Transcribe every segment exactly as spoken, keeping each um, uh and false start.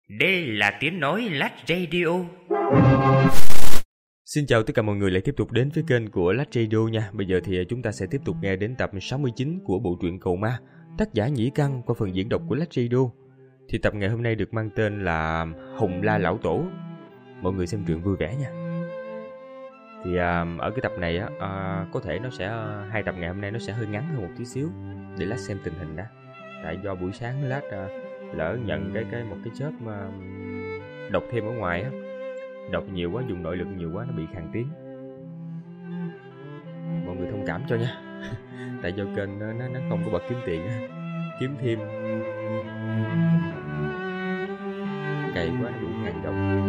Đây là tiếng nói Lách Radio. Xin chào tất cả mọi người lại tiếp tục đến với kênh của Lách Radio nha. Bây giờ thì chúng ta sẽ tiếp tục nghe đến tập sáu mươi chín của bộ truyện Cầu Ma, tác giả Nhĩ Căn qua phần diễn đọc của Lách Radio. Thì tập ngày hôm nay được mang tên là Hùng La Lão Tổ. Mọi người xem truyện vui vẻ nha. Thì à, ở cái tập này á, à, có thể nó sẽ hai tập ngày hôm nay nó sẽ hơi ngắn hơn một tí xíu để Lách xem tình hình đó. Tại do buổi sáng Lách à, lỡ nhận cái cái một cái job mà đọc thêm ở ngoài á, đọc nhiều quá, dùng nội lực nhiều quá nó bị khàn tiếng. Mọi người thông cảm cho nha. Tại do kênh nó nó không có bật kiếm tiền á, kiếm thêm cày quá nó bị ngàn đồng.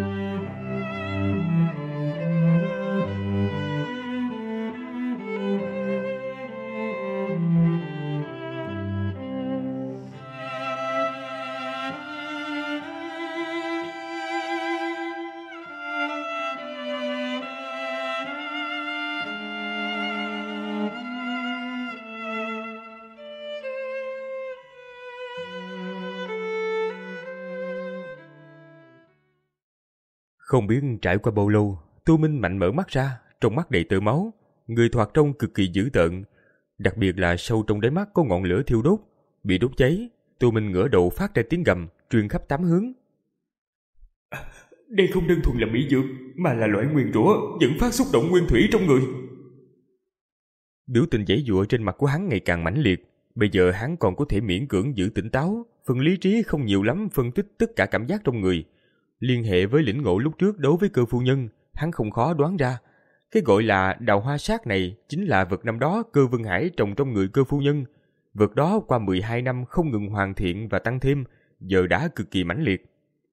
Không biết trải qua bao lâu, Tô Minh mạnh mở mắt ra, trong mắt đầy tơ máu, người thoạt trông cực kỳ dữ tợn, đặc biệt là sâu trong đáy mắt có ngọn lửa thiêu đốt, bị đốt cháy. Tô Minh ngửa đầu phát ra tiếng gầm, truyền khắp tám hướng. À, đây không đơn thuần là mỹ dược, mà là loại nguyền rủa dẫn phát xúc động nguyên thủy trong người. Biểu tình giãy giụa trên mặt của hắn ngày càng mãnh liệt. Bây giờ hắn còn có thể miễn cưỡng giữ tỉnh táo, phần lý trí không nhiều lắm phân tích tất cả cảm giác trong người. Liên hệ với lĩnh ngộ lúc trước đối với Cơ phu nhân, hắn không khó đoán ra. Cái gọi là đào hoa sát này chính là vật năm đó Cơ Vân Hải trồng trong người Cơ phu nhân. Vật đó qua mười hai năm không ngừng hoàn thiện và tăng thêm, giờ đã cực kỳ mãnh liệt.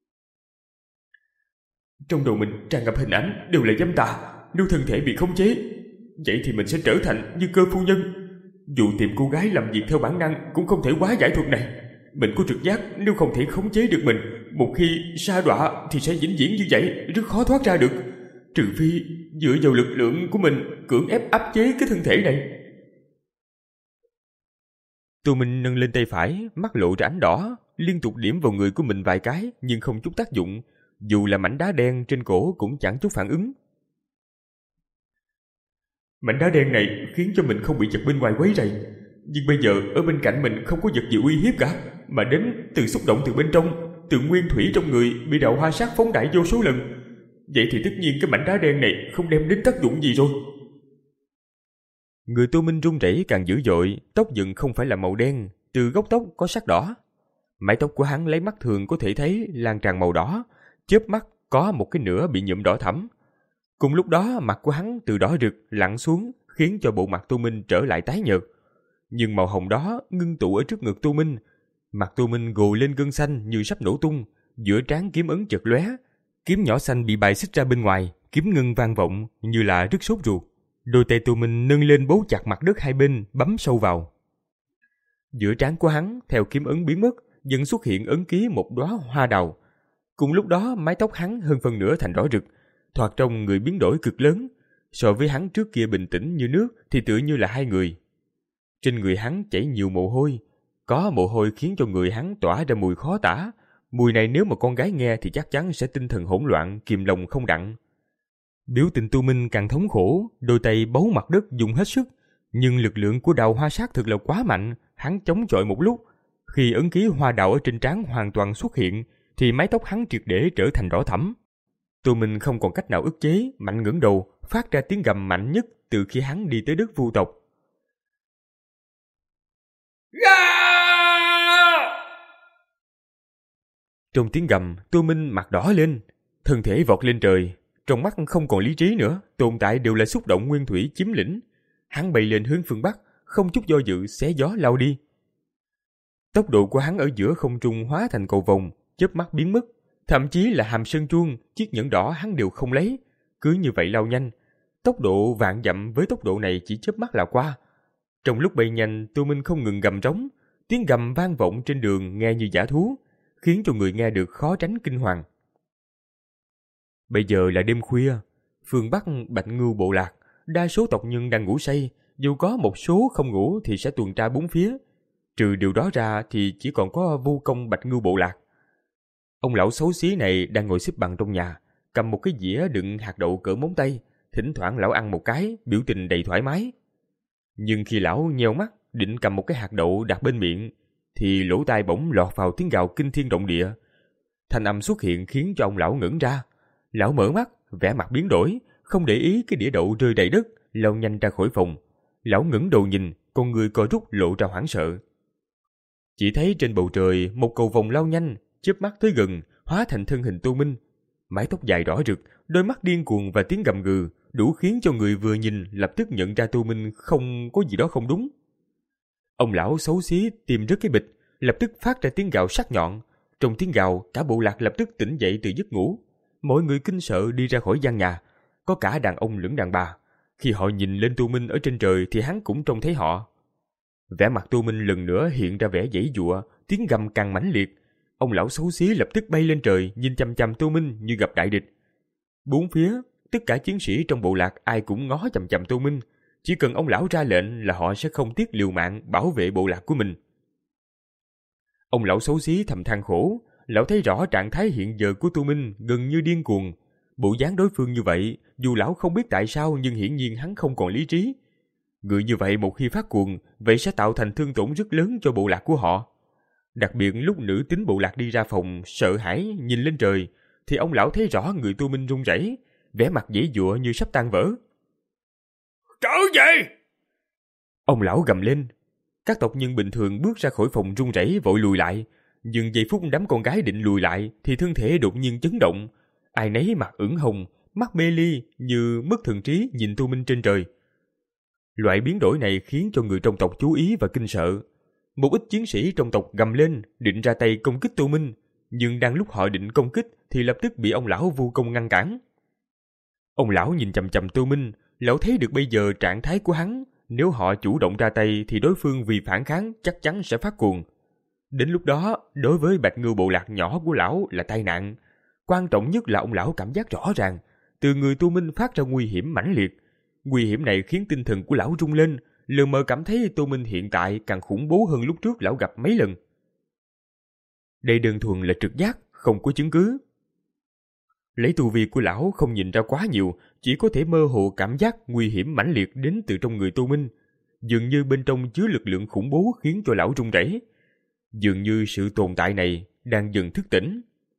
Trong đầu mình tràn ngập hình ảnh đều là dâm tà. Nếu thân thể bị khống chế, vậy thì mình sẽ trở thành như Cơ phu nhân. Dù tìm cô gái làm việc theo bản năng cũng không thể quá giải thuật này. Mình có trực giác nếu không thể khống chế được mình, một khi sa đọa thì sẽ vĩnh viễn như vậy, rất khó thoát ra được. Trừ phi dựa vào lực lượng của mình cưỡng ép áp chế cái thân thể này. Tô Minh nâng lên tay phải, mắt lộ ra ánh đỏ, liên tục điểm vào người của mình vài cái nhưng không chút tác dụng. Dù là mảnh đá đen trên cổ cũng chẳng chút phản ứng. Mảnh đá đen này khiến cho mình không bị vật bên ngoài quấy rầy. Nhưng bây giờ ở bên cạnh mình không có vật gì uy hiếp cả, mà đến từ xúc động từ bên trong, từ nguyên thủy trong người bị đạo hoa sát phóng đại vô số lần. Vậy thì tất nhiên cái mảnh đá đen này không đem đến tác dụng gì rồi. Người Tô Minh run rẩy càng dữ dội, tóc dựng không phải là màu đen, từ gốc tóc có sắc đỏ. Mái tóc của hắn lấy mắt thường có thể thấy lan tràn màu đỏ, chớp mắt có một cái nửa bị nhuộm đỏ thẫm. Cùng lúc đó mặt của hắn từ đỏ rực lặn xuống, khiến cho bộ mặt Tô Minh trở lại tái nhợt. Nhưng màu hồng đó ngưng tụ ở trước ngực Tô Minh. Mặt Tô Minh gồ lên gân xanh như sắp nổ tung, giữa trán kiếm ấn chật lóe, kiếm nhỏ xanh bị bài xích ra bên ngoài, kiếm ngân vang vọng như là rất sốt ruột. Đôi tay Tô Minh nâng lên bấu chặt mặt đất hai bên, bấm sâu vào. Giữa trán của hắn theo kiếm ấn biến mất, dần xuất hiện ấn ký một đóa hoa đào. Cùng lúc đó mái tóc hắn hơn phần nửa thành đỏ rực, thoạt trông người biến đổi cực lớn. So với hắn trước kia bình tĩnh như nước thì tựa như là hai người. Trên người hắn chảy nhiều mồ hôi, có mồ hôi khiến cho người hắn tỏa ra mùi khó tả. Mùi này nếu mà con gái nghe thì chắc chắn sẽ tinh thần hỗn loạn, kìm lòng không đặng. Biểu tình Tô Minh càng thống khổ, đôi tay bấu mặt đất dùng hết sức, nhưng lực lượng của đào hoa sát thực là quá mạnh, hắn chống chọi một lúc. Khi ấn ký hoa đào ở trên trán hoàn toàn xuất hiện, thì mái tóc hắn triệt để trở thành đỏ thẫm. Tô Minh không còn cách nào ức chế, mạnh ngẩng đầu, phát ra tiếng gầm mạnh nhất từ khi hắn đi tới đất vu tộc. Trong tiếng gầm, Tô Minh mặt đỏ lên, thân thể vọt lên trời, trong mắt không còn lý trí nữa, tồn tại đều là xúc động nguyên thủy chiếm lĩnh. Hắn bay lên hướng phương Bắc, không chút do dự xé gió lao đi. Tốc độ của hắn ở giữa không trung hóa thành cầu vồng, chớp mắt biến mất, thậm chí là hàm sơn chuông, chiếc nhẫn đỏ hắn đều không lấy, cứ như vậy lao nhanh. Tốc độ vạn dặm với tốc độ này chỉ chớp mắt là qua. Trong lúc bay nhanh, Tô Minh không ngừng gầm trống, tiếng gầm vang vọng trên đường nghe như dã thú, khiến cho người nghe được khó tránh kinh hoàng. Bây giờ là đêm khuya, phương Bắc Bạch Ngưu bộ lạc, đa số tộc nhân đang ngủ say, dù có một số không ngủ thì sẽ tuần tra bốn phía. Trừ điều đó ra thì chỉ còn có Vu Công Bạch Ngưu bộ lạc. Ông lão xấu xí này đang ngồi xếp bằng trong nhà, cầm một cái dĩa đựng hạt đậu cỡ móng tay. Thỉnh thoảng lão ăn một cái, biểu tình đầy thoải mái. Nhưng khi lão nheo mắt định cầm một cái hạt đậu đặt bên miệng, thì lỗ tai bỗng lọt vào tiếng gào kinh thiên động địa. Thanh âm xuất hiện khiến cho ông lão ngẩn ra. Lão mở mắt, vẻ mặt biến đổi, không để ý cái đĩa đậu rơi đầy đất, lao nhanh ra khỏi phòng. Lão ngẩng đầu nhìn, con người co rút lộ ra hoảng sợ. Chỉ thấy trên bầu trời một cầu vồng lao nhanh, chớp mắt tới gần, hóa thành thân hình Tô Minh. Mái tóc dài đỏ rực, đôi mắt điên cuồng và tiếng gầm gừ, đủ khiến cho người vừa nhìn lập tức nhận ra Tô Minh không có gì đó không đúng. Ông lão xấu xí tìm rớt cái bịch, lập tức phát ra tiếng gào sắc nhọn. Trong tiếng gào, cả bộ lạc lập tức tỉnh dậy từ giấc ngủ. Mọi người kinh sợ đi ra khỏi gian nhà, có cả đàn ông lẫn đàn bà. Khi họ nhìn lên Tô Minh ở trên trời thì hắn cũng trông thấy họ. Vẻ mặt Tô Minh lần nữa hiện ra vẻ giãy giụa, tiếng gầm càng mãnh liệt. Ông lão xấu xí lập tức bay lên trời, nhìn chằm chằm Tô Minh như gặp đại địch. Bốn phía, tất cả chiến sĩ trong bộ lạc ai cũng ngó chằm chằm Tô Minh. Chỉ cần ông lão ra lệnh là họ sẽ không tiếc liều mạng bảo vệ bộ lạc của mình. Ông lão xấu xí thầm than khổ. Lão thấy rõ trạng thái hiện giờ của Tô Minh gần như điên cuồng. Bộ dáng đối phương như vậy, dù lão không biết tại sao nhưng hiển nhiên hắn không còn lý trí. Người như vậy một khi phát cuồng, vậy sẽ tạo thành thương tổn rất lớn cho bộ lạc của họ. Đặc biệt lúc nữ tính bộ lạc đi ra phòng, sợ hãi nhìn lên trời, thì ông lão thấy rõ người Tô Minh run rẩy, vẻ mặt giãy giụa như sắp tan vỡ. Trở về! Ông lão gầm lên. Các tộc nhân bình thường bước ra khỏi phòng run rẩy vội lùi lại, nhưng giây phút đám con gái định lùi lại thì thân thể đột nhiên chấn động. Ai nấy mặt ửng hồng, mắt mê ly như mất thần trí nhìn Tô Minh trên trời. Loại biến đổi này khiến cho người trong tộc chú ý và kinh sợ. Một ít chiến sĩ trong tộc gầm lên định ra tay công kích Tô Minh, nhưng đang lúc họ định công kích thì lập tức bị ông lão vô công ngăn cản. Ông lão nhìn chằm chằm Tô Minh, lão thấy được bây giờ trạng thái của hắn, nếu họ chủ động ra tay thì đối phương vì phản kháng chắc chắn sẽ phát cuồng. Đến lúc đó, đối với Bạch Ngưu bộ lạc nhỏ của lão là tai nạn. Quan trọng nhất là ông lão cảm giác rõ ràng, từ người Tô Minh phát ra nguy hiểm mãnh liệt. Nguy hiểm này khiến tinh thần của lão rung lên, lờ mờ cảm thấy Tô Minh hiện tại càng khủng bố hơn lúc trước lão gặp mấy lần. Đây đơn thuần là trực giác, không có chứng cứ. Lấy tu vi của lão không nhìn ra quá nhiều, chỉ có thể mơ hồ cảm giác nguy hiểm mãnh liệt đến từ trong người Tô Minh. Dường như bên trong chứa lực lượng khủng bố khiến cho lão run rẩy. Dường như sự tồn tại này đang dần thức tỉnh.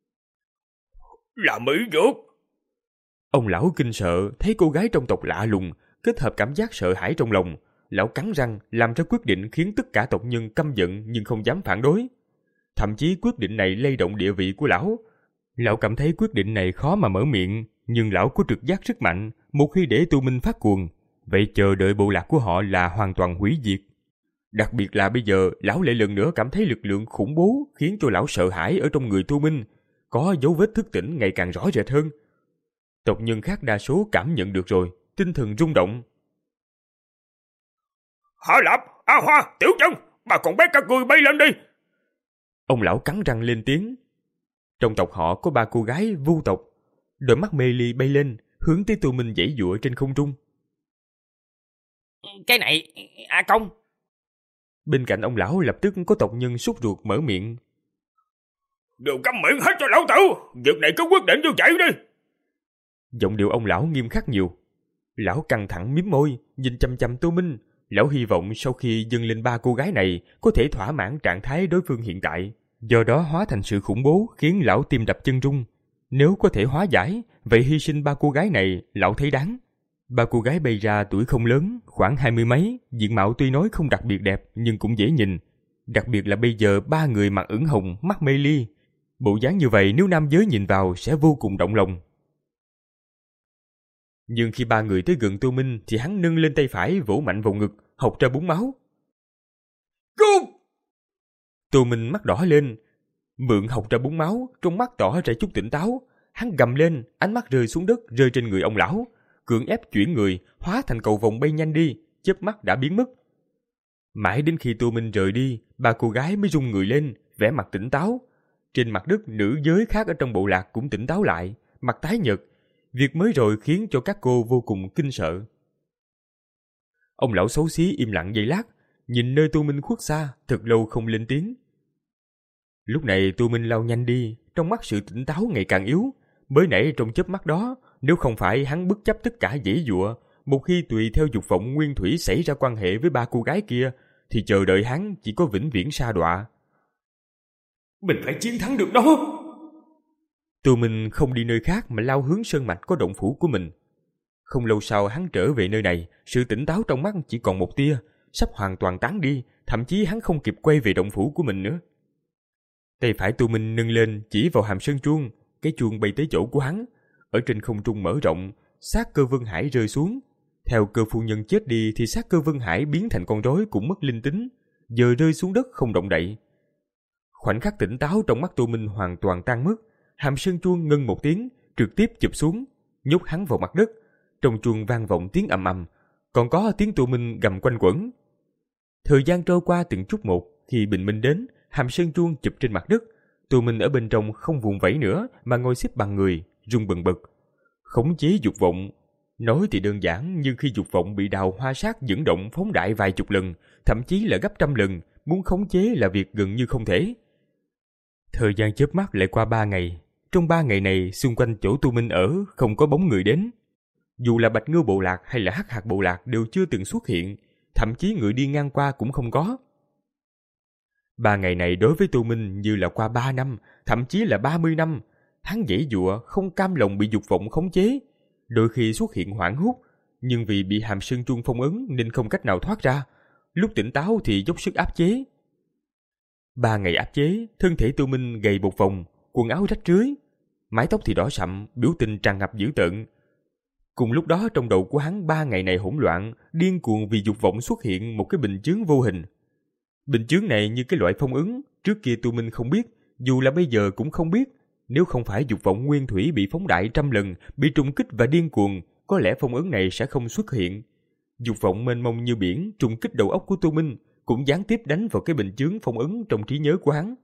Là Mỹ Dược! Ông lão kinh sợ thấy cô gái trong tộc lạ lùng, kết hợp cảm giác sợ hãi trong lòng. Lão cắn răng làm ra quyết định khiến tất cả tộc nhân căm giận nhưng không dám phản đối. Thậm chí quyết định này lay động địa vị của lão. Lão cảm thấy quyết định này khó mà mở miệng, nhưng lão có trực giác rất mạnh, một khi để Tô Minh phát cuồng, vậy chờ đợi bộ lạc của họ là hoàn toàn hủy diệt. Đặc biệt là bây giờ, lão lại lần nữa cảm thấy lực lượng khủng bố khiến cho lão sợ hãi ở trong người Tô Minh, có dấu vết thức tỉnh ngày càng rõ rệt hơn. Tộc nhân khác đa số cảm nhận được rồi, tinh thần rung động. Hạ Lạp, A Hoa, Tiểu Chân, bà còn bé các ngươi bay lên đi! Ông lão cắn răng lên tiếng. Trong tộc họ có ba cô gái Vu tộc, đôi mắt mê ly bay lên, hướng tới Tô Minh giãy giụa trên không trung. Cái này, A Công! Bên cạnh ông lão lập tức có tộc nhân sốt ruột mở miệng. Đều câm miệng hết cho lão tử, việc này cứ quyết định vô chạy đi. Giọng điệu ông lão nghiêm khắc nhiều. Lão căng thẳng mím môi, nhìn chăm chăm Tô Minh. Lão hy vọng sau khi dâng lên ba cô gái này có thể thỏa mãn trạng thái đối phương hiện tại, do đó hóa thành sự khủng bố khiến lão tim đập chân rung. Nếu có thể hóa giải, vậy hy sinh ba cô gái này lão thấy đáng. Ba cô gái bay ra tuổi không lớn, khoảng hai mươi mấy, diện mạo tuy nói không đặc biệt đẹp nhưng cũng dễ nhìn. Đặc biệt là bây giờ ba người mặt ửng hồng, mắt mê ly. Bộ dáng như vậy nếu nam giới nhìn vào sẽ vô cùng động lòng. Nhưng khi ba người tới gần Tô Minh thì hắn nâng lên tay phải vỗ mạnh vào ngực, hộc ra búng máu. Cút! Tô Minh mắt đỏ lên, mượn hộc ra búng máu, trong mắt tỏ ra chút tỉnh táo. Hắn gầm lên, ánh mắt rơi xuống đất, rơi trên người ông lão, cưỡng ép chuyển người, hóa thành cầu vồng bay nhanh đi, chớp mắt đã biến mất. Mãi đến khi Tô Minh rời đi, ba cô gái mới rung người lên, vẻ mặt tỉnh táo. Trên mặt đất, nữ giới khác ở trong bộ lạc cũng tỉnh táo lại, mặt tái nhợt. Việc mới rồi khiến cho các cô vô cùng kinh sợ. Ông lão xấu xí im lặng giây lát, nhìn nơi Tô Minh khuất xa, thật lâu không lên tiếng. Lúc này Tô Minh lao nhanh đi, trong mắt sự tỉnh táo ngày càng yếu. Mới nãy trong chớp mắt đó, nếu không phải hắn bất chấp tất cả giãy giụa, một khi tùy theo dục vọng nguyên thủy xảy ra quan hệ với ba cô gái kia, thì chờ đợi hắn chỉ có vĩnh viễn sa đọa. Mình phải chiến thắng được đó. Tô Minh không đi nơi khác mà lao hướng sơn mạch có động phủ của mình. Không lâu sau hắn trở về nơi này, sự tỉnh táo trong mắt chỉ còn một tia, sắp hoàn toàn tán đi, thậm chí hắn không kịp quay về động phủ của mình nữa. Tay phải Tô Minh nâng lên chỉ vào hàm sơn chuông, cái chuông bay tới chỗ của hắn. Ở trên không trung mở rộng, xác cơ Vân Hải rơi xuống. Theo cơ phu nhân chết đi thì xác cơ Vân Hải biến thành con rối cũng mất linh tính, giờ rơi xuống đất không động đậy. Khoảnh khắc tỉnh táo trong mắt Tô Minh hoàn toàn tan mất, hàm sơn chuông ngân một tiếng, trực tiếp chụp xuống, nhốt hắn vào mặt đất. Trong chuông vang vọng tiếng ầm ầm, còn có tiếng Tô Minh gầm quanh quẩn. Thời gian trôi qua từng chút một, khi bình minh đến, hàm sơn chuông chụp trên mặt đất. Tô Minh ở bên trong không vùng vẫy nữa mà ngồi xếp bằng người, run bần bật. Khống chế dục vọng. Nói thì đơn giản, nhưng khi dục vọng bị đào hoa sát dẫn động phóng đại vài chục lần, thậm chí là gấp trăm lần, muốn khống chế là việc gần như không thể. Thời gian chớp mắt lại qua ba ngày. Trong ba ngày này, xung quanh chỗ Tô Minh ở không có bóng người đến. Dù là Bạch Ngưu bộ lạc hay là Hắc Hạc bộ lạc đều chưa từng xuất hiện, thậm chí người đi ngang qua cũng không có. Ba ngày này đối với Tô Minh như là qua ba năm, thậm chí là ba mươi năm. Hắn giãy giụa, không cam lòng bị dục vọng khống chế. Đôi khi xuất hiện hoảng hốt, nhưng vì bị hàm sơn chuông phong ấn nên không cách nào thoát ra. Lúc tỉnh táo thì dốc sức áp chế. Ba ngày áp chế, thân thể Tô Minh gầy một vòng, quần áo rách rưới, mái tóc thì đỏ sậm, biểu tình tràn ngập dữ tợn. Cùng lúc đó trong đầu của hắn ba ngày này hỗn loạn, điên cuồng vì dục vọng xuất hiện một cái bình chướng vô hình. Bình chướng này như cái loại phong ấn, trước kia Tô Minh không biết, dù là bây giờ cũng không biết. Nếu không phải dục vọng nguyên thủy bị phóng đại trăm lần, bị trùng kích và điên cuồng, có lẽ phong ấn này sẽ không xuất hiện. Dục vọng mênh mông như biển trùng kích đầu óc của Tô Minh, cũng gián tiếp đánh vào cái bình chướng phong ấn trong trí nhớ của hắn.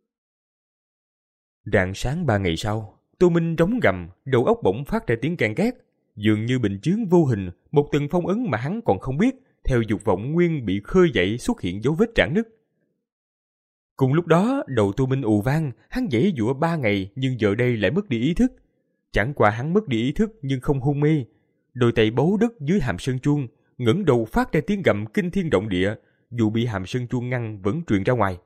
Rạng sáng ba ngày sau, Tô Minh rống gầm, đầu óc bỗng phát ra tiếng can két, dường như bình chướng vô hình, một tầng phong ấn mà hắn còn không biết, theo dục vọng nguyên bị khơi dậy xuất hiện dấu vết rạn nứt. Cùng lúc đó, đầu Tô Minh ù vang, hắn giãy giụa ba ngày nhưng giờ đây lại mất đi ý thức. Chẳng qua hắn mất đi ý thức nhưng không hôn mê. Đôi tay bấu đất dưới hàm sơn chuông, ngẩng đầu phát ra tiếng gầm kinh thiên động địa, dù bị hàm sơn chuông ngăn vẫn truyền ra ngoài.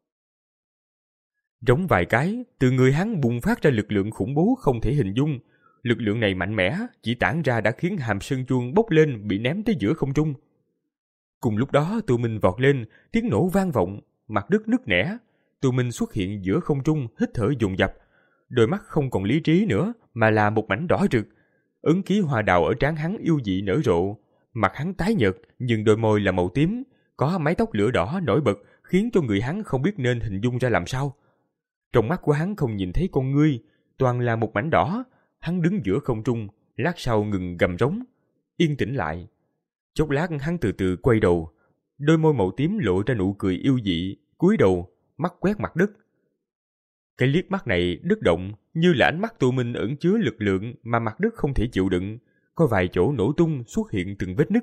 Rống vài cái, từ người hắn bùng phát ra lực lượng khủng bố không thể hình dung. Lực lượng này mạnh mẽ, chỉ tản ra đã khiến hàm sơn chuông bốc lên bị ném tới giữa không trung. Cùng lúc đó Tô Minh vọt lên, tiếng nổ vang vọng, mặt đất nứt nẻ. Tô Minh xuất hiện giữa không trung, hít thở dồn dập. Đôi mắt không còn lý trí nữa, mà là một mảnh đỏ rực. Ấn ký hoa đào ở trán hắn yêu dị nở rộ. Mặt hắn tái nhợt, nhưng đôi môi là màu tím, có mái tóc lửa đỏ nổi bật, khiến cho người hắn không biết nên hình dung ra làm sao. Trong mắt của hắn không nhìn thấy con ngươi, toàn là một mảnh đỏ. Hắn đứng giữa không trung, lát sau ngừng gầm rống, yên tĩnh lại. Chốc lát hắn từ từ quay đầu, đôi môi màu tím lộ ra nụ cười yêu dị, cúi đầu, mắt quét mặt đất. Cái liếc mắt này đứt động, như là ánh mắt Tô Minh ẩn chứa lực lượng mà mặt đất không thể chịu đựng, có vài chỗ nổ tung xuất hiện từng vết nứt.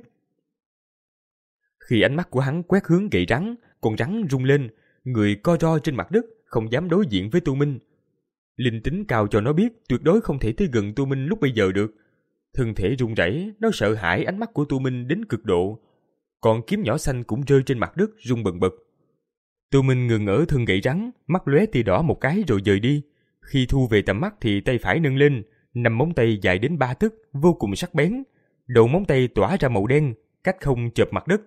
Khi ánh mắt của hắn quét hướng gậy rắn, con rắn rung lên, người co ro trên mặt đất, không dám đối diện với Tô Minh. Linh tính cao cho nó biết tuyệt đối không thể tới gần Tô Minh lúc bây giờ được. Thân thể run rẩy, nó sợ hãi ánh mắt của Tô Minh đến cực độ. Còn kiếm nhỏ xanh cũng rơi trên mặt đất rung bần bật. Tô Minh ngừng ở thân gậy rắn, mắt lóe tia đỏ một cái rồi dời đi. Khi thu về tầm mắt thì tay phải nâng lên, năm móng tay dài đến ba tấc, vô cùng sắc bén. Đầu móng tay tỏa ra màu đen, cách không chộp mặt đất.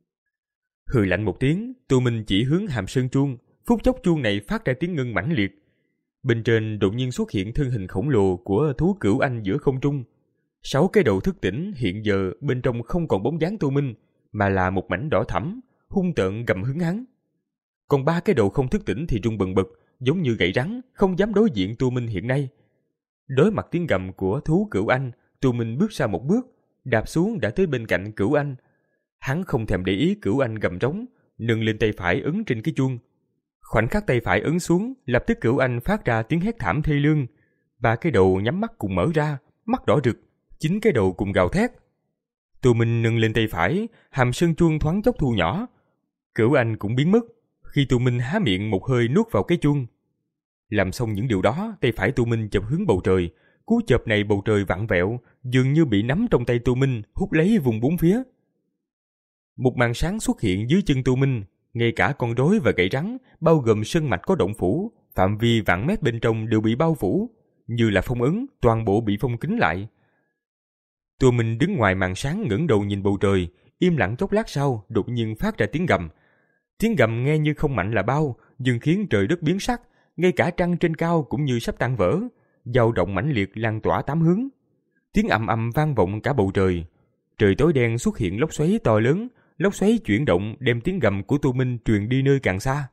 Hừ lạnh một tiếng, Tô Minh chỉ hướng hàm sơn chuông, phút chốc chuông này phát ra tiếng ngân mãnh liệt. Bên trên đột nhiên xuất hiện thân hình khổng lồ của thú cửu anh giữa không trung. Sáu cái đầu thức tỉnh hiện giờ bên trong không còn bóng dáng Tô Minh, mà là một mảnh đỏ thẫm, hung tợn gầm hứng hắn. Còn ba cái đầu không thức tỉnh thì rung bần bật, giống như gậy rắn, không dám đối diện Tô Minh hiện nay. Đối mặt tiếng gầm của thú cửu anh, Tô Minh bước ra một bước, đạp xuống đã tới bên cạnh cửu anh. Hắn không thèm để ý cửu anh gầm rống, nâng lên tay phải ấn trên cái chuông. Khoảnh khắc tay phải ấn xuống, lập tức cửu anh phát ra tiếng hét thảm thê lương. Ba cái đầu nhắm mắt cùng mở ra, mắt đỏ rực, chín cái đầu cùng gào thét. Tô Minh nâng lên tay phải, hàm sơn chuông thoáng chốc thu nhỏ. Cửu anh cũng biến mất, khi Tô Minh há miệng một hơi nuốt vào cái chuông. Làm xong những điều đó, tay phải Tô Minh chộp hướng bầu trời. Cú chộp này bầu trời vặn vẹo, dường như bị nắm trong tay Tô Minh, hút lấy vùng bốn phía. Một màn sáng xuất hiện dưới chân Tô Minh, ngay cả con rối và gậy rắn, bao gồm sơn mạch có động phủ, phạm vi vạn mét bên trong đều bị bao phủ, như là phong ấn, toàn bộ bị phong kín lại. Tô Minh đứng ngoài màn sáng ngẩng đầu nhìn bầu trời, im lặng chốc lát sau, đột nhiên phát ra tiếng gầm. Tiếng gầm nghe như không mạnh là bao, nhưng khiến trời đất biến sắc, ngay cả trăng trên cao cũng như sắp tan vỡ, dao động mãnh liệt lan tỏa tám hướng. Tiếng ầm ầm vang vọng cả bầu trời. Trời tối đen xuất hiện lốc xoáy to lớn, lốc xoáy chuyển động đem tiếng gầm của Tô Minh truyền đi nơi càng xa.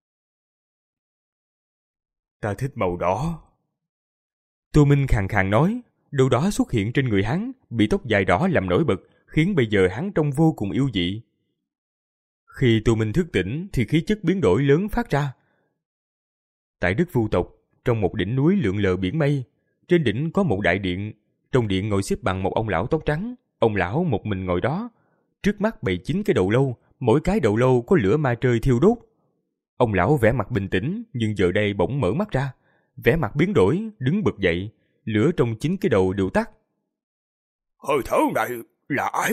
Ta thích màu đỏ. Tô Minh khàn khàn nói, đồ đỏ xuất hiện trên người hắn, bị tóc dài đỏ làm nổi bật, khiến bây giờ hắn trông vô cùng yêu dị. Khi Tô Minh thức tỉnh thì khí chất biến đổi lớn phát ra. Tại đất Vu tộc, trong một đỉnh núi lượn lờ biển mây, trên đỉnh có một đại điện, trong điện ngồi xếp bằng một ông lão tóc trắng, ông lão một mình ngồi đó, trước mắt bày chín cái đầu lâu, mỗi cái đầu lâu có lửa ma trời thiêu đốt. Ông lão vẻ mặt bình tĩnh, nhưng giờ đây bỗng mở mắt ra, vẻ mặt biến đổi, đứng bật dậy, lửa trong chín cái đầu đều tắt. Hơi thở này là ai?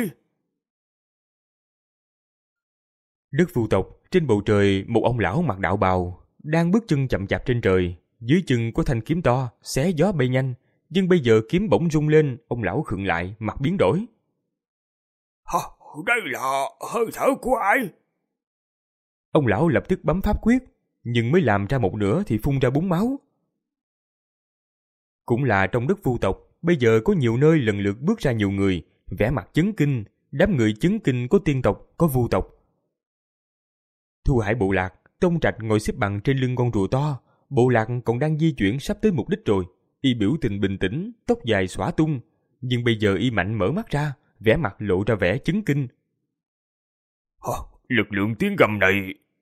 Đất Vu tộc, trên bầu trời một ông lão mặc đạo bào đang bước chân chậm chạp trên trời, dưới chân có thanh kiếm to xé gió bay nhanh, nhưng bây giờ kiếm bỗng rung lên, ông lão khựng lại, mặt biến đổi. Hả? Đây là hơi thở của ai? Ông lão lập tức bấm pháp quyết, nhưng mới làm ra một nửa thì phun ra búng máu. Cũng là trong đất Vu tộc, bây giờ có nhiều nơi lần lượt bước ra nhiều người, vẻ mặt chấn kinh, đám người chấn kinh có tiên tộc, có Vu tộc. Thu Hải bộ lạc, Tông Trạch ngồi xếp bằng trên lưng con rùa to, bộ lạc còn đang di chuyển sắp tới mục đích rồi, y biểu tình bình tĩnh, tóc dài xõa tung, nhưng bây giờ y mạnh mở mắt ra, vẻ mặt lộ ra vẻ chấn kinh. Hả? Lực lượng tiếng gầm này...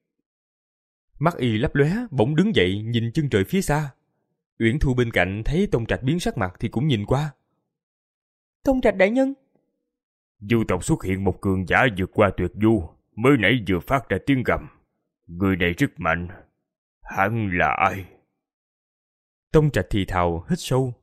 Mắt y lấp lóe, bỗng đứng dậy nhìn chân trời phía xa. Uyển Thu bên cạnh thấy Tông Trạch biến sắc mặt thì cũng nhìn qua. Tông Trạch đại nhân. Du tộc xuất hiện một cường giả vượt qua tuyệt du, mới nãy vừa phát ra tiếng gầm. Người này rất mạnh. Hắn là ai? Tông Trạch thì thào hít sâu.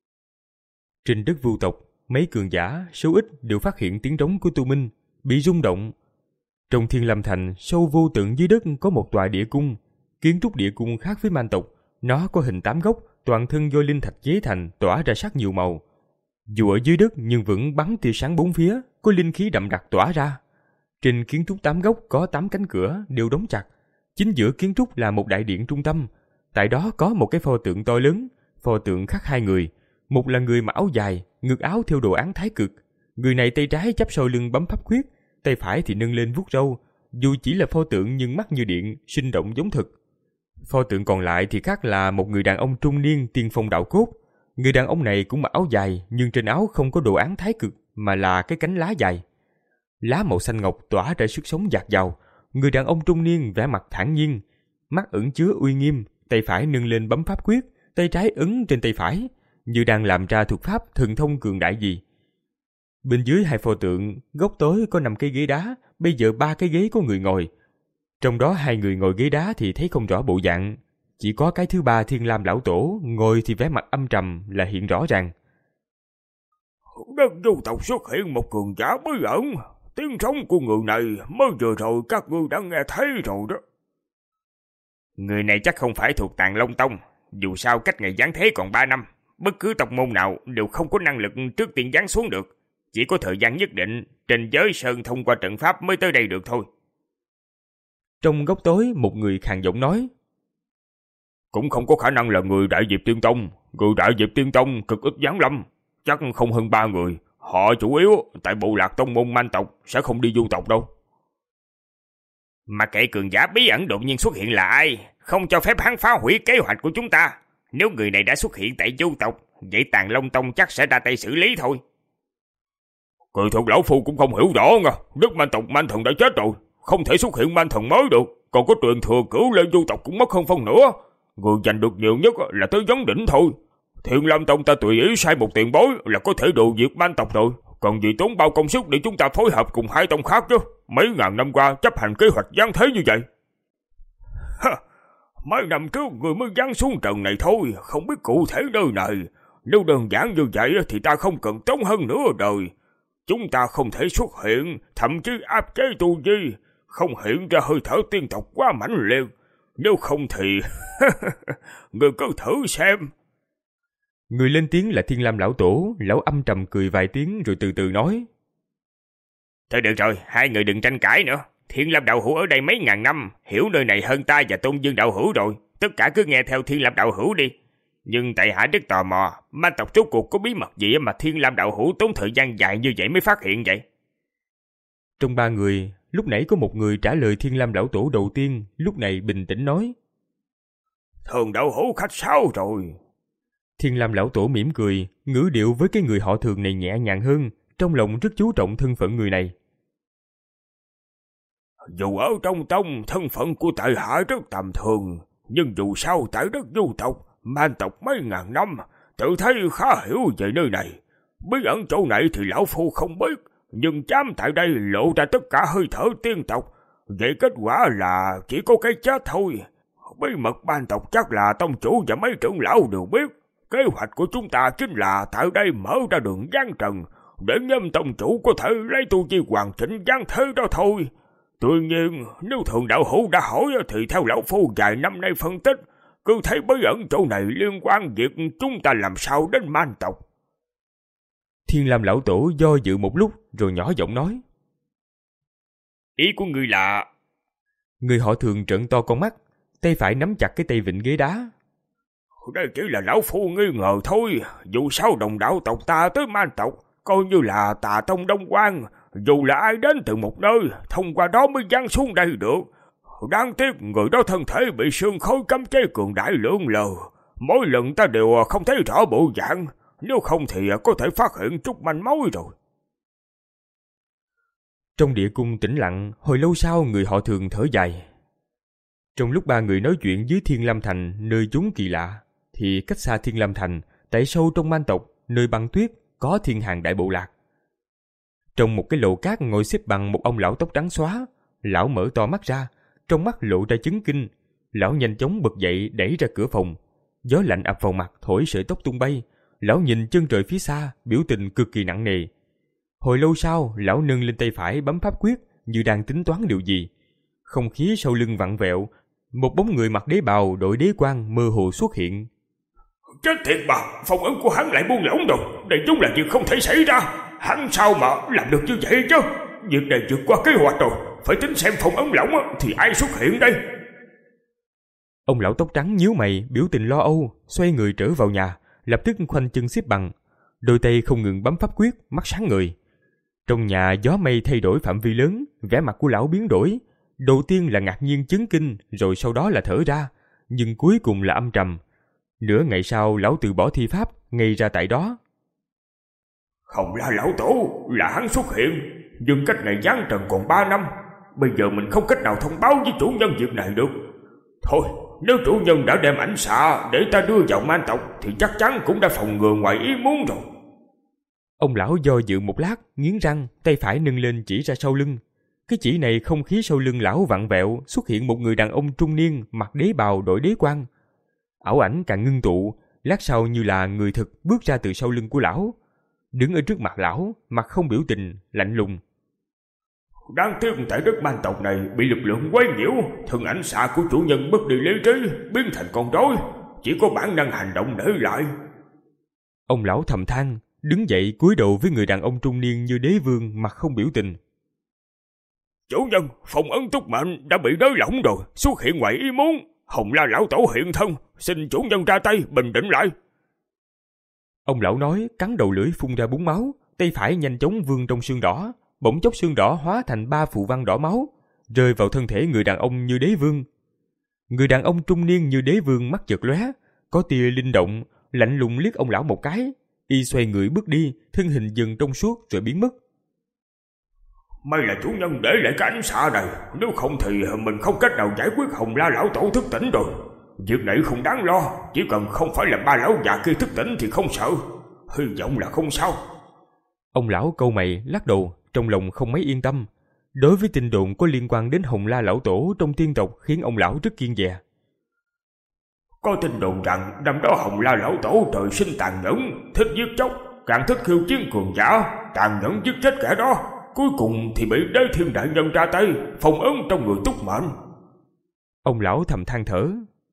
Trên đất Vu tộc, mấy cường giả số ít đều phát hiện tiếng trống của Tô Minh, bị rung động. Trong Thiên Lâm Thành, sâu vô tận dưới đất có một tòa địa cung. Kiến trúc địa cung khác với man tộc, nó có hình tám góc, toàn thân do linh thạch chế thành, tỏa ra sắc nhiều màu. Dù ở dưới đất nhưng vẫn bắn tia sáng bốn phía, có linh khí đậm đặc tỏa ra. Trên kiến trúc tám góc có tám cánh cửa đều đóng chặt. Chính giữa kiến trúc là một đại điện trung tâm. Tại đó có một cái pho tượng to lớn, pho tượng khắc hai người. Một là người mặc áo dài, ngực áo theo đồ án thái cực. Người này tay trái chắp sau lưng bấm pháp quyết, tay phải thì nâng lên vuốt râu. Dù chỉ là pho tượng nhưng mắt như điện, sinh động giống thực. Pho tượng còn lại thì khác là một người đàn ông trung niên tiên phong đạo cốt. Người đàn ông này cũng mặc áo dài, nhưng trên áo không có đồ án thái cực mà là cái cánh lá dài. Lá màu xanh ngọc tỏa ra sức sống dạt dào. Người đàn ông trung niên vẻ mặt thản nhiên, mắt ẩn chứa uy nghiêm, tay phải nâng lên bấm pháp quyết, tay trái ấn trên tay phải, như đang làm ra thuật pháp thần thông cường đại gì. Bên dưới hai pho tượng, góc tối có năm cái ghế đá, bây giờ ba cái ghế có người ngồi. Trong đó hai người ngồi ghế đá thì thấy không rõ bộ dạng, chỉ có cái thứ ba Thiên Lam lão tổ ngồi thì vẻ mặt âm trầm là hiện rõ ràng. Đất Du tộc xuất hiện một cường giả bí ẩn, tiếng trống của người này mới vừa rồi các ngươi đã nghe thấy rồi đó. Người này chắc không phải thuộc Tàng Long Tông, dù sao cách ngày giáng thế còn ba năm, bất cứ tộc môn nào đều không có năng lực trước tiên giáng xuống được, chỉ có thời gian nhất định trên giới sơn thông qua trận pháp mới tới đây được thôi. Trong góc tối một người khàn giọng nói. Cũng không có khả năng là người Đại Diệp Tiên Tông, người Đại Diệp Tiên Tông cực ít giáng lâm, chắc không hơn ba người, họ chủ yếu tại bộ lạc tông môn man tộc, sẽ không đi du tộc đâu. Mà kệ cường giả bí ẩn đột nhiên xuất hiện là ai, không cho phép hắn phá hủy kế hoạch của chúng ta. Nếu người này đã xuất hiện tại du tộc, vậy Tàng Long Tông chắc sẽ ra tay xử lý thôi. Kỳ thực lão phu cũng không hiểu rõ nha, đất man tộc man thần đã chết rồi, không thể xuất hiện man thần mới được, còn có truyền thừa cửu lên du tộc cũng mất hơn phân nữa. Người giành được nhiều nhất là tới vấn đỉnh thôi. Thiên Lam Tông ta tùy ý sai một tiền bối là có thể đồ diệt man tộc rồi, còn gì tốn bao công sức để chúng ta phối hợp cùng hai tông khác chứ. Mấy ngàn năm qua chấp hành kế hoạch giáng thế như vậy. Ha, Mấy năm trước người mới giáng xuống trần này thôi, không biết cụ thể nơi này. Nếu đơn giản như vậy thì ta không cần tốn hơn nửa đời. Chúng ta không thể xuất hiện, thậm chí áp chế tu vi, không hiện ra hơi thở tiên tộc quá mãnh liệt. Nếu không thì... người cứ thử xem. Người lên tiếng là Thiên Lam lão tổ. Lão âm trầm cười vài tiếng rồi từ từ nói. Thôi được rồi, hai người đừng tranh cãi nữa. Thiên Lam đạo hữu ở đây mấy ngàn năm, hiểu nơi này hơn ta và Tôn Dương đạo hữu rồi. Tất cả cứ nghe theo Thiên Lam đạo hữu đi. Nhưng tại hạ rất tò mò, man tộc rốt cuộc có bí mật gì mà Thiên Lam đạo hữu tốn thời gian dài như vậy mới phát hiện vậy? Trong ba người, lúc nãy có một người trả lời Thiên Lam lão tổ đầu tiên, lúc này bình tĩnh nói. Thường đạo hữu khách sáo rồi. Thiên Lam lão tổ mỉm cười, ngữ điệu với cái người họ Thường này nhẹ nhàng hơn, trong lòng rất chú trọng thân phận người này. Dù ở trong tông, thân phận của tại hạ rất tầm thường, nhưng dù sao tại đất du tộc, man tộc mấy ngàn năm, tự thấy khá hiểu về nơi này. Bí ẩn chỗ này thì lão phu không biết, nhưng chám tại đây lộ ra tất cả hơi thở tiên tộc. Vậy kết quả là chỉ có cái chết thôi. Bí mật man tộc chắc là tông chủ và mấy trưởng lão đều biết. Kế hoạch của chúng ta chính là tại đây mở ra đường giáng trần, để nhóm tông chủ có thể lấy tu vi hoàn chỉnh giáng thế đó thôi. Tuy nhiên, nếu Thường đạo hữu đã hỏi thì theo lão phu vài năm nay phân tích, cứ thấy bí ẩn chỗ này liên quan việc chúng ta làm sao đến man tộc. Thiên Lam lão tổ do dự một lúc rồi nhỏ giọng nói. Ý của ngươi là... Người họ Thường trợn to con mắt, tay phải nắm chặt cái tay vịn ghế đá. Đây chỉ là lão phu nghi ngờ thôi, dù sao đồng đạo tộc ta tới man tộc, coi như là Tà Tông Đông Quan, dù là ai đến từ một nơi, thông qua đó mới giáng xuống đây được. Đáng tiếc người đó thân thể bị sương khói cấm chế cường đại lượn lờ, mỗi lần ta đều không thấy rõ bộ dạng, nếu không thì có thể phát hiện chút manh mối rồi. Trong địa cung tĩnh lặng, hồi lâu sau người họ Thường thở dài. Trong lúc ba người nói chuyện dưới Thiên Lam Thành, nơi chốn kỳ lạ, thì cách xa Thiên Lam Thành, tại sâu trong man tộc, nơi băng tuyết, có Thiên Hàng đại bộ lạc. Trong một cái lầu cát ngồi xếp bằng một ông lão tóc trắng xóa, lão mở to mắt ra, trong mắt lộ ra chấn kinh. Lão nhanh chóng bật dậy đẩy ra cửa phòng. Gió lạnh ập vào mặt thổi sợi tóc tung bay. Lão nhìn chân trời phía xa, biểu tình cực kỳ nặng nề. Hồi lâu sau, lão nâng lên tay phải bấm pháp quyết như đang tính toán điều gì. Không khí sau lưng vặn vẹo, một bóng người mặc đế bào đội đế quan mơ hồ xuất hiện. Chết thiệt mà, phong ấn của hắn lại buông lỏng rồi. Đây chúng là việc không thể xảy ra. Hắn sao mà làm được như vậy chứ? Việc này vượt qua kế hoạch rồi. Phải tính xem phong ấn lỏng thì ai xuất hiện đây? Ông lão tóc trắng nhíu mày, biểu tình lo âu, xoay người trở vào nhà, lập tức khoanh chân xếp bằng, đôi tay không ngừng bấm pháp quyết, mắt sáng ngời. Trong nhà gió mây thay đổi phạm vi lớn, vẻ mặt của lão biến đổi. Đầu tiên là ngạc nhiên chấn kinh, rồi sau đó là thở ra, nhưng cuối cùng là âm trầm. Nửa ngày sau, lão từ bỏ thi pháp, ngay ra tại đó. Không là lão tổ, là hắn xuất hiện, nhưng cách ngày giáng trần còn ba năm. Bây giờ mình không cách nào thông báo với chủ nhân việc này được. Thôi, nếu chủ nhân đã đem ảnh xạ để ta đưa vào man tộc thì chắc chắn cũng đã phòng ngừa ngoài ý muốn rồi. Ông lão do dự một lát, nghiến răng, tay phải nâng lên chỉ ra sau lưng. Cái chỉ này không khí sau lưng lão vặn vẹo, xuất hiện một người đàn ông trung niên mặc đế bào đội đế quan. Ảo ảnh càng ngưng tụ, lát sau như là người thực bước ra từ sau lưng của lão, đứng ở trước mặt lão, mặt không biểu tình, lạnh lùng. Đáng tiếc tại đất man tộc này bị lực lượng quấy nhiễu, thân ảnh xạ của chủ nhân mất đi lý trí, biến thành con rối, chỉ có bản năng hành động để lại. Ông lão thầm than, đứng dậy cúi đầu với người đàn ông trung niên như đế vương, mặt không biểu tình. Chủ nhân, phong ấn túc mệnh đã bị nới lỏng rồi, xuất hiện ngoài ý muốn. Hồng La lão tổ hiện thân, xin chủ nhân ra tay bình tĩnh lại. Ông lão nói, cắn đầu lưỡi phun ra búng máu, tay phải nhanh chóng vươn trong xương đỏ, bỗng chốc xương đỏ hóa thành ba phù văn đỏ máu, rơi vào thân thể người đàn ông như đế vương. Người đàn ông trung niên như đế vương mắt chợt lóe, có tia linh động, lạnh lùng liếc ông lão một cái, y xoay người bước đi, thân hình dần trong suốt rồi biến mất. May là chủ nhân để lại cái ánh xạ này, nếu không thì mình không cách nào giải quyết Hồng La lão tổ thức tỉnh rồi. Việc này không đáng lo, chỉ cần không phải là ba lão già kia thức tỉnh thì không sợ. Hy vọng là không sao. Ông lão cau mày lắc đầu, trong lòng không mấy yên tâm. Đối với tin đồn có liên quan đến Hồng La lão tổ trong tiên tộc khiến ông lão rất kiêng dè. Có tin đồn rằng năm đó Hồng La lão tổ trời sinh tàn nhẫn, thích giết chóc, càng thích khiêu chiến cường giả, tàn nhẫn giết chết kẻ đó, cuối cùng thì bị Đế Thiên đại nhân ra tay phong ấn trong người túc mệnh. Ông lão thầm than thở.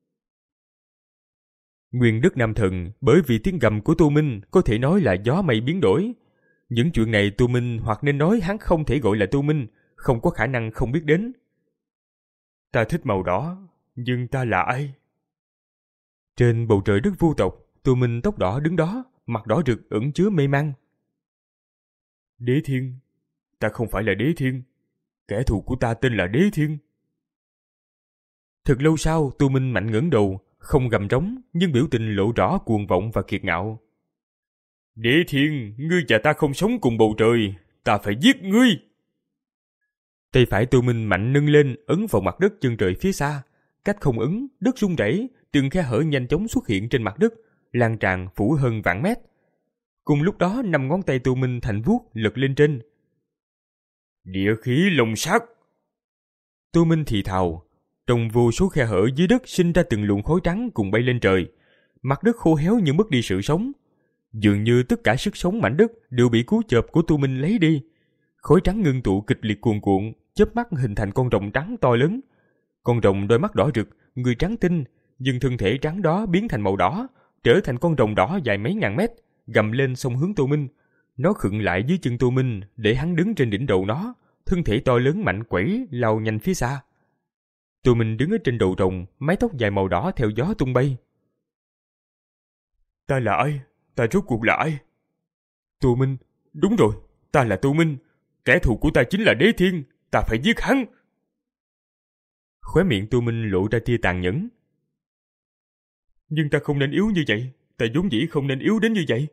Nguyên Đức Nam Thần bởi vì tiếng gầm của Tô Minh có thể nói là gió mây biến đổi. Những chuyện này Tô Minh, hoặc nên nói hắn không thể gọi là Tô Minh, không có khả năng không biết đến. Ta thích màu đỏ, nhưng ta là ai? Trên bầu trời đất vô tộc, Tô Minh tóc đỏ đứng đó, mặt đỏ rực ẩn chứa mê man. Đế Thiên, ta không phải là Đế Thiên, kẻ thù của ta tên là Đế Thiên. Thật lâu sau, Tô Minh mạnh ngẩng đầu, không gầm trống, nhưng biểu tình lộ rõ cuồng vọng và kiệt ngạo. Đế Thiên, ngươi và ta không sống cùng bầu trời, ta phải giết ngươi. Tay phải Tô Minh mạnh nâng lên, ấn vào mặt đất chân trời phía xa. Cách không ấn, đất rung rẩy, từng khe hở nhanh chóng xuất hiện trên mặt đất, lan tràn phủ hơn vạn mét. Cùng lúc đó, năm ngón tay Tô Minh thành vuốt lật lên trên. Địa khí lồng sát. Tô Minh thì thào. Trong vô số khe hở dưới đất sinh ra từng luồng khói trắng cùng bay lên trời. Mặt đất khô héo như mất đi sự sống. Dường như tất cả sức sống mảnh đất đều bị cú chộp của Tô Minh lấy đi. Khói trắng ngưng tụ kịch liệt cuồn cuộn, chớp mắt hình thành con rồng trắng to lớn. Con rồng đôi mắt đỏ rực, người trắng tinh, nhưng thân thể trắng đó biến thành màu đỏ, trở thành con rồng đỏ dài mấy ngàn mét, gầm lên xông hướng Tô Minh. Nó khựng lại dưới chân Tô Minh để hắn đứng trên đỉnh đầu nó, thân thể to lớn mạnh quẩy lao nhanh phía xa. Tô Minh đứng ở trên đầu rồng, mái tóc dài màu đỏ theo gió tung bay. Ta là ai? Ta rốt cuộc là ai? Tô Minh, đúng rồi, ta là Tô Minh. Kẻ thù của ta chính là Đế Thiên, ta phải giết hắn. Khóe miệng Tô Minh lộ ra tia tàn nhẫn. Nhưng ta không nên yếu như vậy, ta vốn dĩ không nên yếu đến như vậy.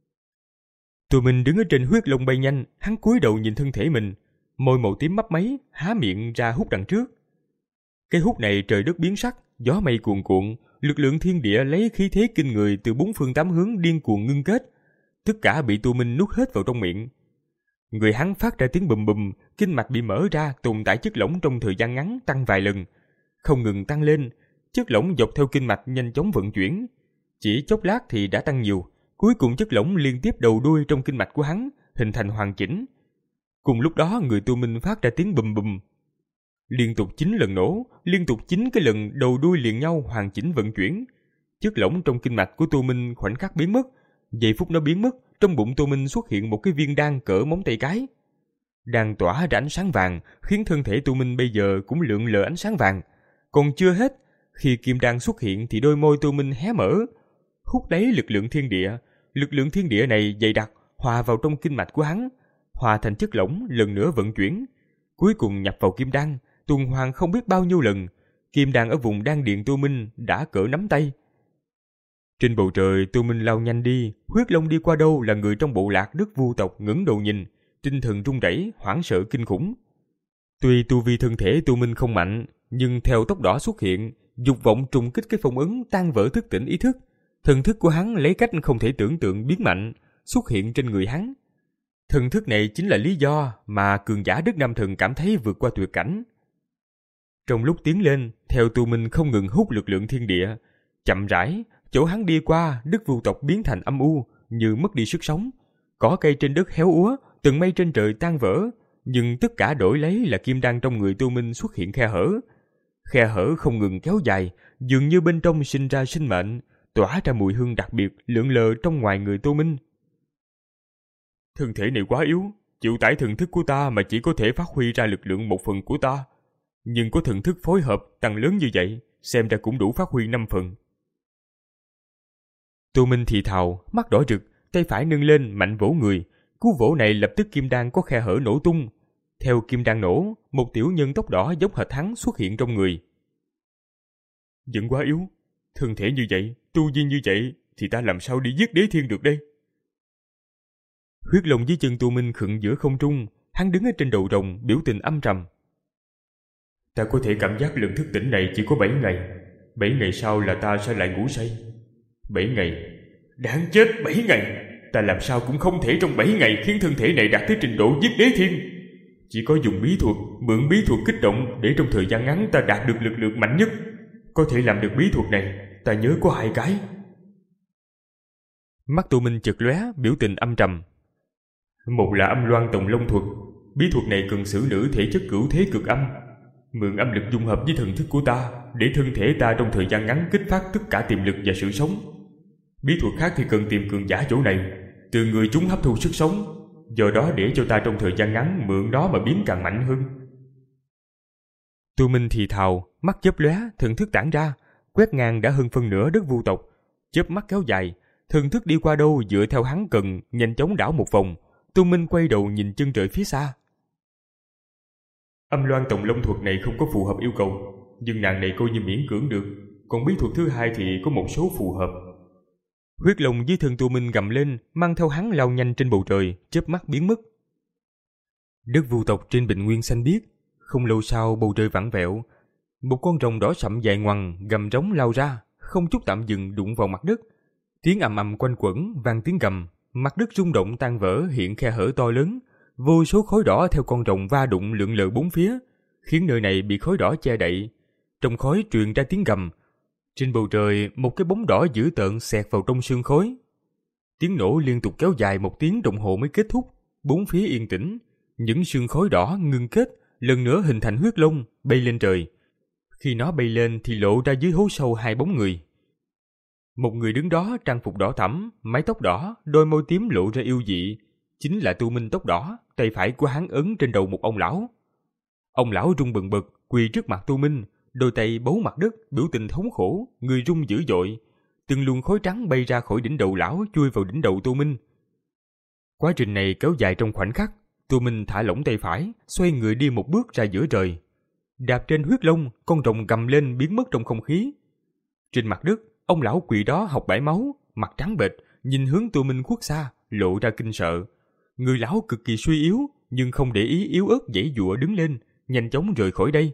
Tô Minh đứng ở trên huyết long bay nhanh, hắn cúi đầu nhìn thân thể mình, môi màu tím mấp máy, há miệng ra hút đằng trước. Cái hút này trời đất biến sắc, gió mây cuồn cuộn, lực lượng thiên địa lấy khí thế kinh người từ bốn phương tám hướng điên cuồng ngưng kết, tất cả bị Tô Minh nuốt hết vào trong miệng. Người hắn phát ra tiếng bùm bùm, kinh mạch bị mở ra, tồn tại chất lỏng trong thời gian ngắn tăng vài lần, không ngừng tăng lên, chất lỏng dọc theo kinh mạch nhanh chóng vận chuyển, chỉ chốc lát thì đã tăng nhiều, cuối cùng chất lỏng liên tiếp đầu đuôi trong kinh mạch của hắn hình thành hoàn chỉnh. Cùng lúc đó người Tô Minh phát ra tiếng bùm bùm, liên tục chín lần nổ, liên tục chín cái lần đầu đuôi liền nhau hoàn chỉnh vận chuyển. Chất lỏng trong kinh mạch của Tô Minh khoảnh khắc biến mất. Giây phút nó biến mất, trong bụng Tô Minh xuất hiện một cái viên đan cỡ móng tay cái. Đan tỏa ra ánh sáng vàng, khiến thân thể Tô Minh bây giờ cũng lượn lờ ánh sáng vàng. Còn chưa hết, khi kim đan xuất hiện thì đôi môi Tô Minh hé mở, hút lấy lực lượng thiên địa. Lực lượng thiên địa này dày đặc, hòa vào trong kinh mạch của hắn, hòa thành chất lỏng lần nữa vận chuyển, cuối cùng nhập vào kim đan, tuần hoàn không biết bao nhiêu lần. Kim đan ở vùng đan điện Tô Minh đã cỡ nắm tay. Trên bầu trời, Tô Minh lao nhanh đi, huyết long đi qua đâu là người trong bộ lạc đất vu tộc ngẩng đầu nhìn, tinh thần run rẩy, hoảng sợ kinh khủng. Tuy tu vi thân thể Tô Minh không mạnh, nhưng theo tốc đỏ xuất hiện, dục vọng trùng kích cái phong ấn tan vỡ thức tỉnh ý thức. Thần thức của hắn lấy cách không thể tưởng tượng biến mạnh, xuất hiện trên người hắn. Thần thức này chính là lý do mà cường giả Đức Nam Thần cảm thấy vượt qua tuyệt cảnh. Trong lúc tiến lên, theo Tô Minh không ngừng hút lực lượng thiên địa, chậm rãi, chỗ hắn đi qua, đất vu tộc biến thành âm u, như mất đi sức sống. Cỏ cây trên đất héo úa, từng mây trên trời tan vỡ, nhưng tất cả đổi lấy là kim đan trong người Tô Minh xuất hiện khe hở. Khe hở không ngừng kéo dài, dường như bên trong sinh ra sinh mệnh, tỏa ra mùi hương đặc biệt lượn lờ trong ngoài người Tô Minh. Thân thể này quá yếu, chịu tải thần thức của ta mà chỉ có thể phát huy ra lực lượng một phần của ta. Nhưng có thần thức phối hợp tăng lớn như vậy, xem ra cũng đủ phát huy năm phần. Tô Minh thì thào, mắt đỏ rực, tay phải nâng lên mạnh vỗ người. Cú vỗ này lập tức kim đan có khe hở nổ tung. Theo kim đan nổ, một tiểu nhân tóc đỏ giống hệt hắn xuất hiện trong người. Vẫn quá yếu, thân thể như vậy, tu vi như vậy, thì ta làm sao đi giết Đế Thiên được đây? Huyết long dưới chân Tô Minh khựng giữa không trung, hắn đứng ở trên đầu rồng, biểu tình âm trầm. Ta có thể cảm giác lần thức tỉnh này chỉ có bảy ngày. Bảy ngày sau là ta sẽ lại ngủ say. Bảy ngày. Đáng chết, bảy ngày. Ta làm sao cũng không thể trong bảy ngày khiến thân thể này đạt tới trình độ giết Đế Thiên. Chỉ có dùng bí thuật, mượn bí thuật kích động để trong thời gian ngắn ta đạt được lực lượng mạnh nhất. Có thể làm được bí thuật này, ta nhớ có hai cái. Mắt Tô Minh chợt lóe, biểu tình âm trầm. Một là âm loan tòng long thuật. Bí thuật này cần xử nữ thể chất cửu thế cực âm, mượn âm lực dung hợp với thần thức của ta, để thân thể ta trong thời gian ngắn kích phát tất cả tiềm lực và sự sống. Bí thuật khác thì cần tìm cường giả chỗ này, từ người chúng hấp thu sức sống, do đó để cho ta trong thời gian ngắn mượn đó mà biến càng mạnh hơn. Tô Minh thì thào, mắt chớp lóe, thần thức tản ra, quét ngang đã hơn phân nửa đất vu tộc. Chớp mắt kéo dài, thần thức đi qua đâu dựa theo hắn cần, nhanh chóng đảo một vòng. Tô Minh quay đầu nhìn chân trời phía xa. Âm loan tòng long thuật này không có phù hợp yêu cầu, nhưng nàng này coi như miễn cưỡng được. Còn bí thuật thứ hai thì có một số phù hợp. Huyết long dưới thân Tô Minh gầm lên, mang theo hắn lao nhanh trên bầu trời, chớp mắt biến mất. Đất vu tộc trên bình nguyên xanh biếc. Không lâu sau bầu trời vặn vẹo, một con rồng đỏ sậm dài ngoằng gầm rống lao ra, không chút tạm dừng đụng vào mặt đất. Tiếng ầm ầm quanh quẩn, vang tiếng gầm, mặt đất rung động tan vỡ, hiện khe hở to lớn, vô số khói đỏ theo con rồng va đụng lượn lờ bốn phía, khiến nơi này bị khói đỏ che đậy. Trong khói truyền ra tiếng gầm. Trên bầu trời, một cái bóng đỏ dữ tợn xẹt vào trong sương khói. Tiếng nổ liên tục kéo dài một tiếng đồng hồ mới kết thúc. Bốn phía yên tĩnh, những sương khói đỏ ngưng kết, lần nữa hình thành huyết long bay lên trời. Khi nó bay lên thì lộ ra dưới hố sâu hai bóng người. Một người đứng đó trang phục đỏ thẫm, mái tóc đỏ, đôi môi tím lộ ra yêu dị, chính là Tô Minh tóc đỏ, tay phải của hắn ấn trên đầu một ông lão. Ông lão run bần bật quỳ trước mặt Tô Minh, đôi tay bấu mặt đất, biểu tình thống khổ, người run dữ dội. Từng luồng khói trắng bay ra khỏi đỉnh đầu lão, chui vào đỉnh đầu Tô Minh. Quá trình này kéo dài trong khoảnh khắc. Tô Minh thả lỏng tay phải, xoay người đi một bước ra giữa trời. Đạp trên huyết long, con rồng gầm lên biến mất trong không khí. Trên mặt đất, ông lão quỳ đó học bãi máu, mặt trắng bệch, nhìn hướng Tô Minh khuất xa, lộ ra kinh sợ. Người lão cực kỳ suy yếu, nhưng không để ý yếu ớt giãy giụa đứng lên, nhanh chóng rời khỏi đây.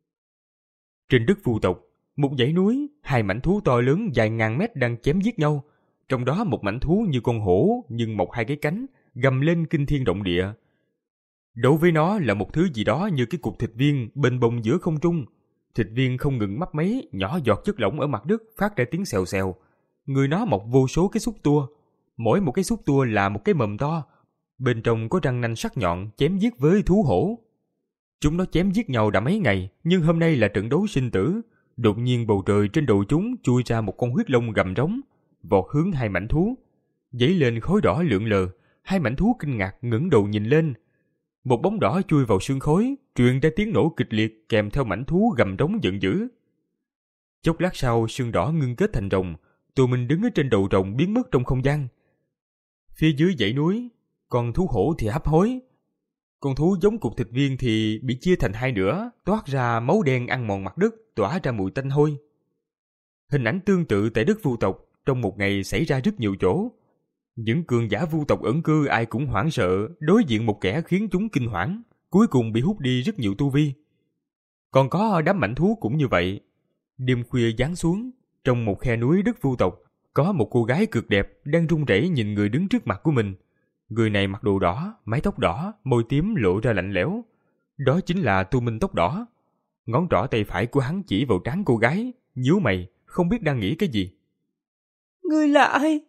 Trên đất vu tộc, một dãy núi, hai mảnh thú to lớn dài ngàn mét đang chém giết nhau. Trong đó một mảnh thú như con hổ, nhưng mọc hai cái cánh, gầm lên kinh thiên động địa. Đối với nó là một thứ gì đó như cái cục thịt viên bềnh bồng giữa không trung. Thịt viên không ngừng mấp máy, nhỏ giọt chất lỏng ở mặt đất phát ra tiếng xèo xèo. Người nó mọc vô số cái xúc tua. Mỗi một cái xúc tua là một cái mầm to. Bên trong có răng nanh sắc nhọn chém giết với thú hổ. Chúng nó chém giết nhau đã mấy ngày, nhưng hôm nay là trận đấu sinh tử. Đột nhiên bầu trời trên đầu chúng chui ra một con huyết long gầm rống, vọt hướng hai mảnh thú. Dấy lên khói đỏ lượn lờ, hai mảnh thú kinh ngạc ngẩng đầu nhìn lên. Một bóng đỏ chui vào sương khói, truyền ra tiếng nổ kịch liệt kèm theo mảnh thú gầm rống giận dữ. Chốc lát sau, sương đỏ ngưng kết thành rồng. Tô Minh đứng ở trên đầu rồng biến mất trong không gian. Phía dưới dãy núi, con thú hổ thì hấp hối. Con thú giống cục thịt viên thì bị chia thành hai nửa, toát ra máu đen ăn mòn mặt đất, tỏa ra mùi tanh hôi. Hình ảnh tương tự tại đất vu tộc trong một ngày xảy ra rất nhiều chỗ. Những cường giả vu tộc ẩn cư ai cũng hoảng sợ, đối diện một kẻ khiến chúng kinh hoảng, cuối cùng bị hút đi rất nhiều tu vi. Còn có đám mảnh thú cũng như vậy. Đêm khuya giáng xuống, trong một khe núi đất vu tộc, có một cô gái cực đẹp đang run rẩy nhìn người đứng trước mặt của mình. Người này mặc đồ đỏ, mái tóc đỏ, môi tím lộ ra lạnh lẽo. Đó chính là Tô Minh tóc đỏ. Ngón trỏ tay phải của hắn chỉ vào trán cô gái, nhíu mày, không biết đang nghĩ cái gì. Ngươi là ai?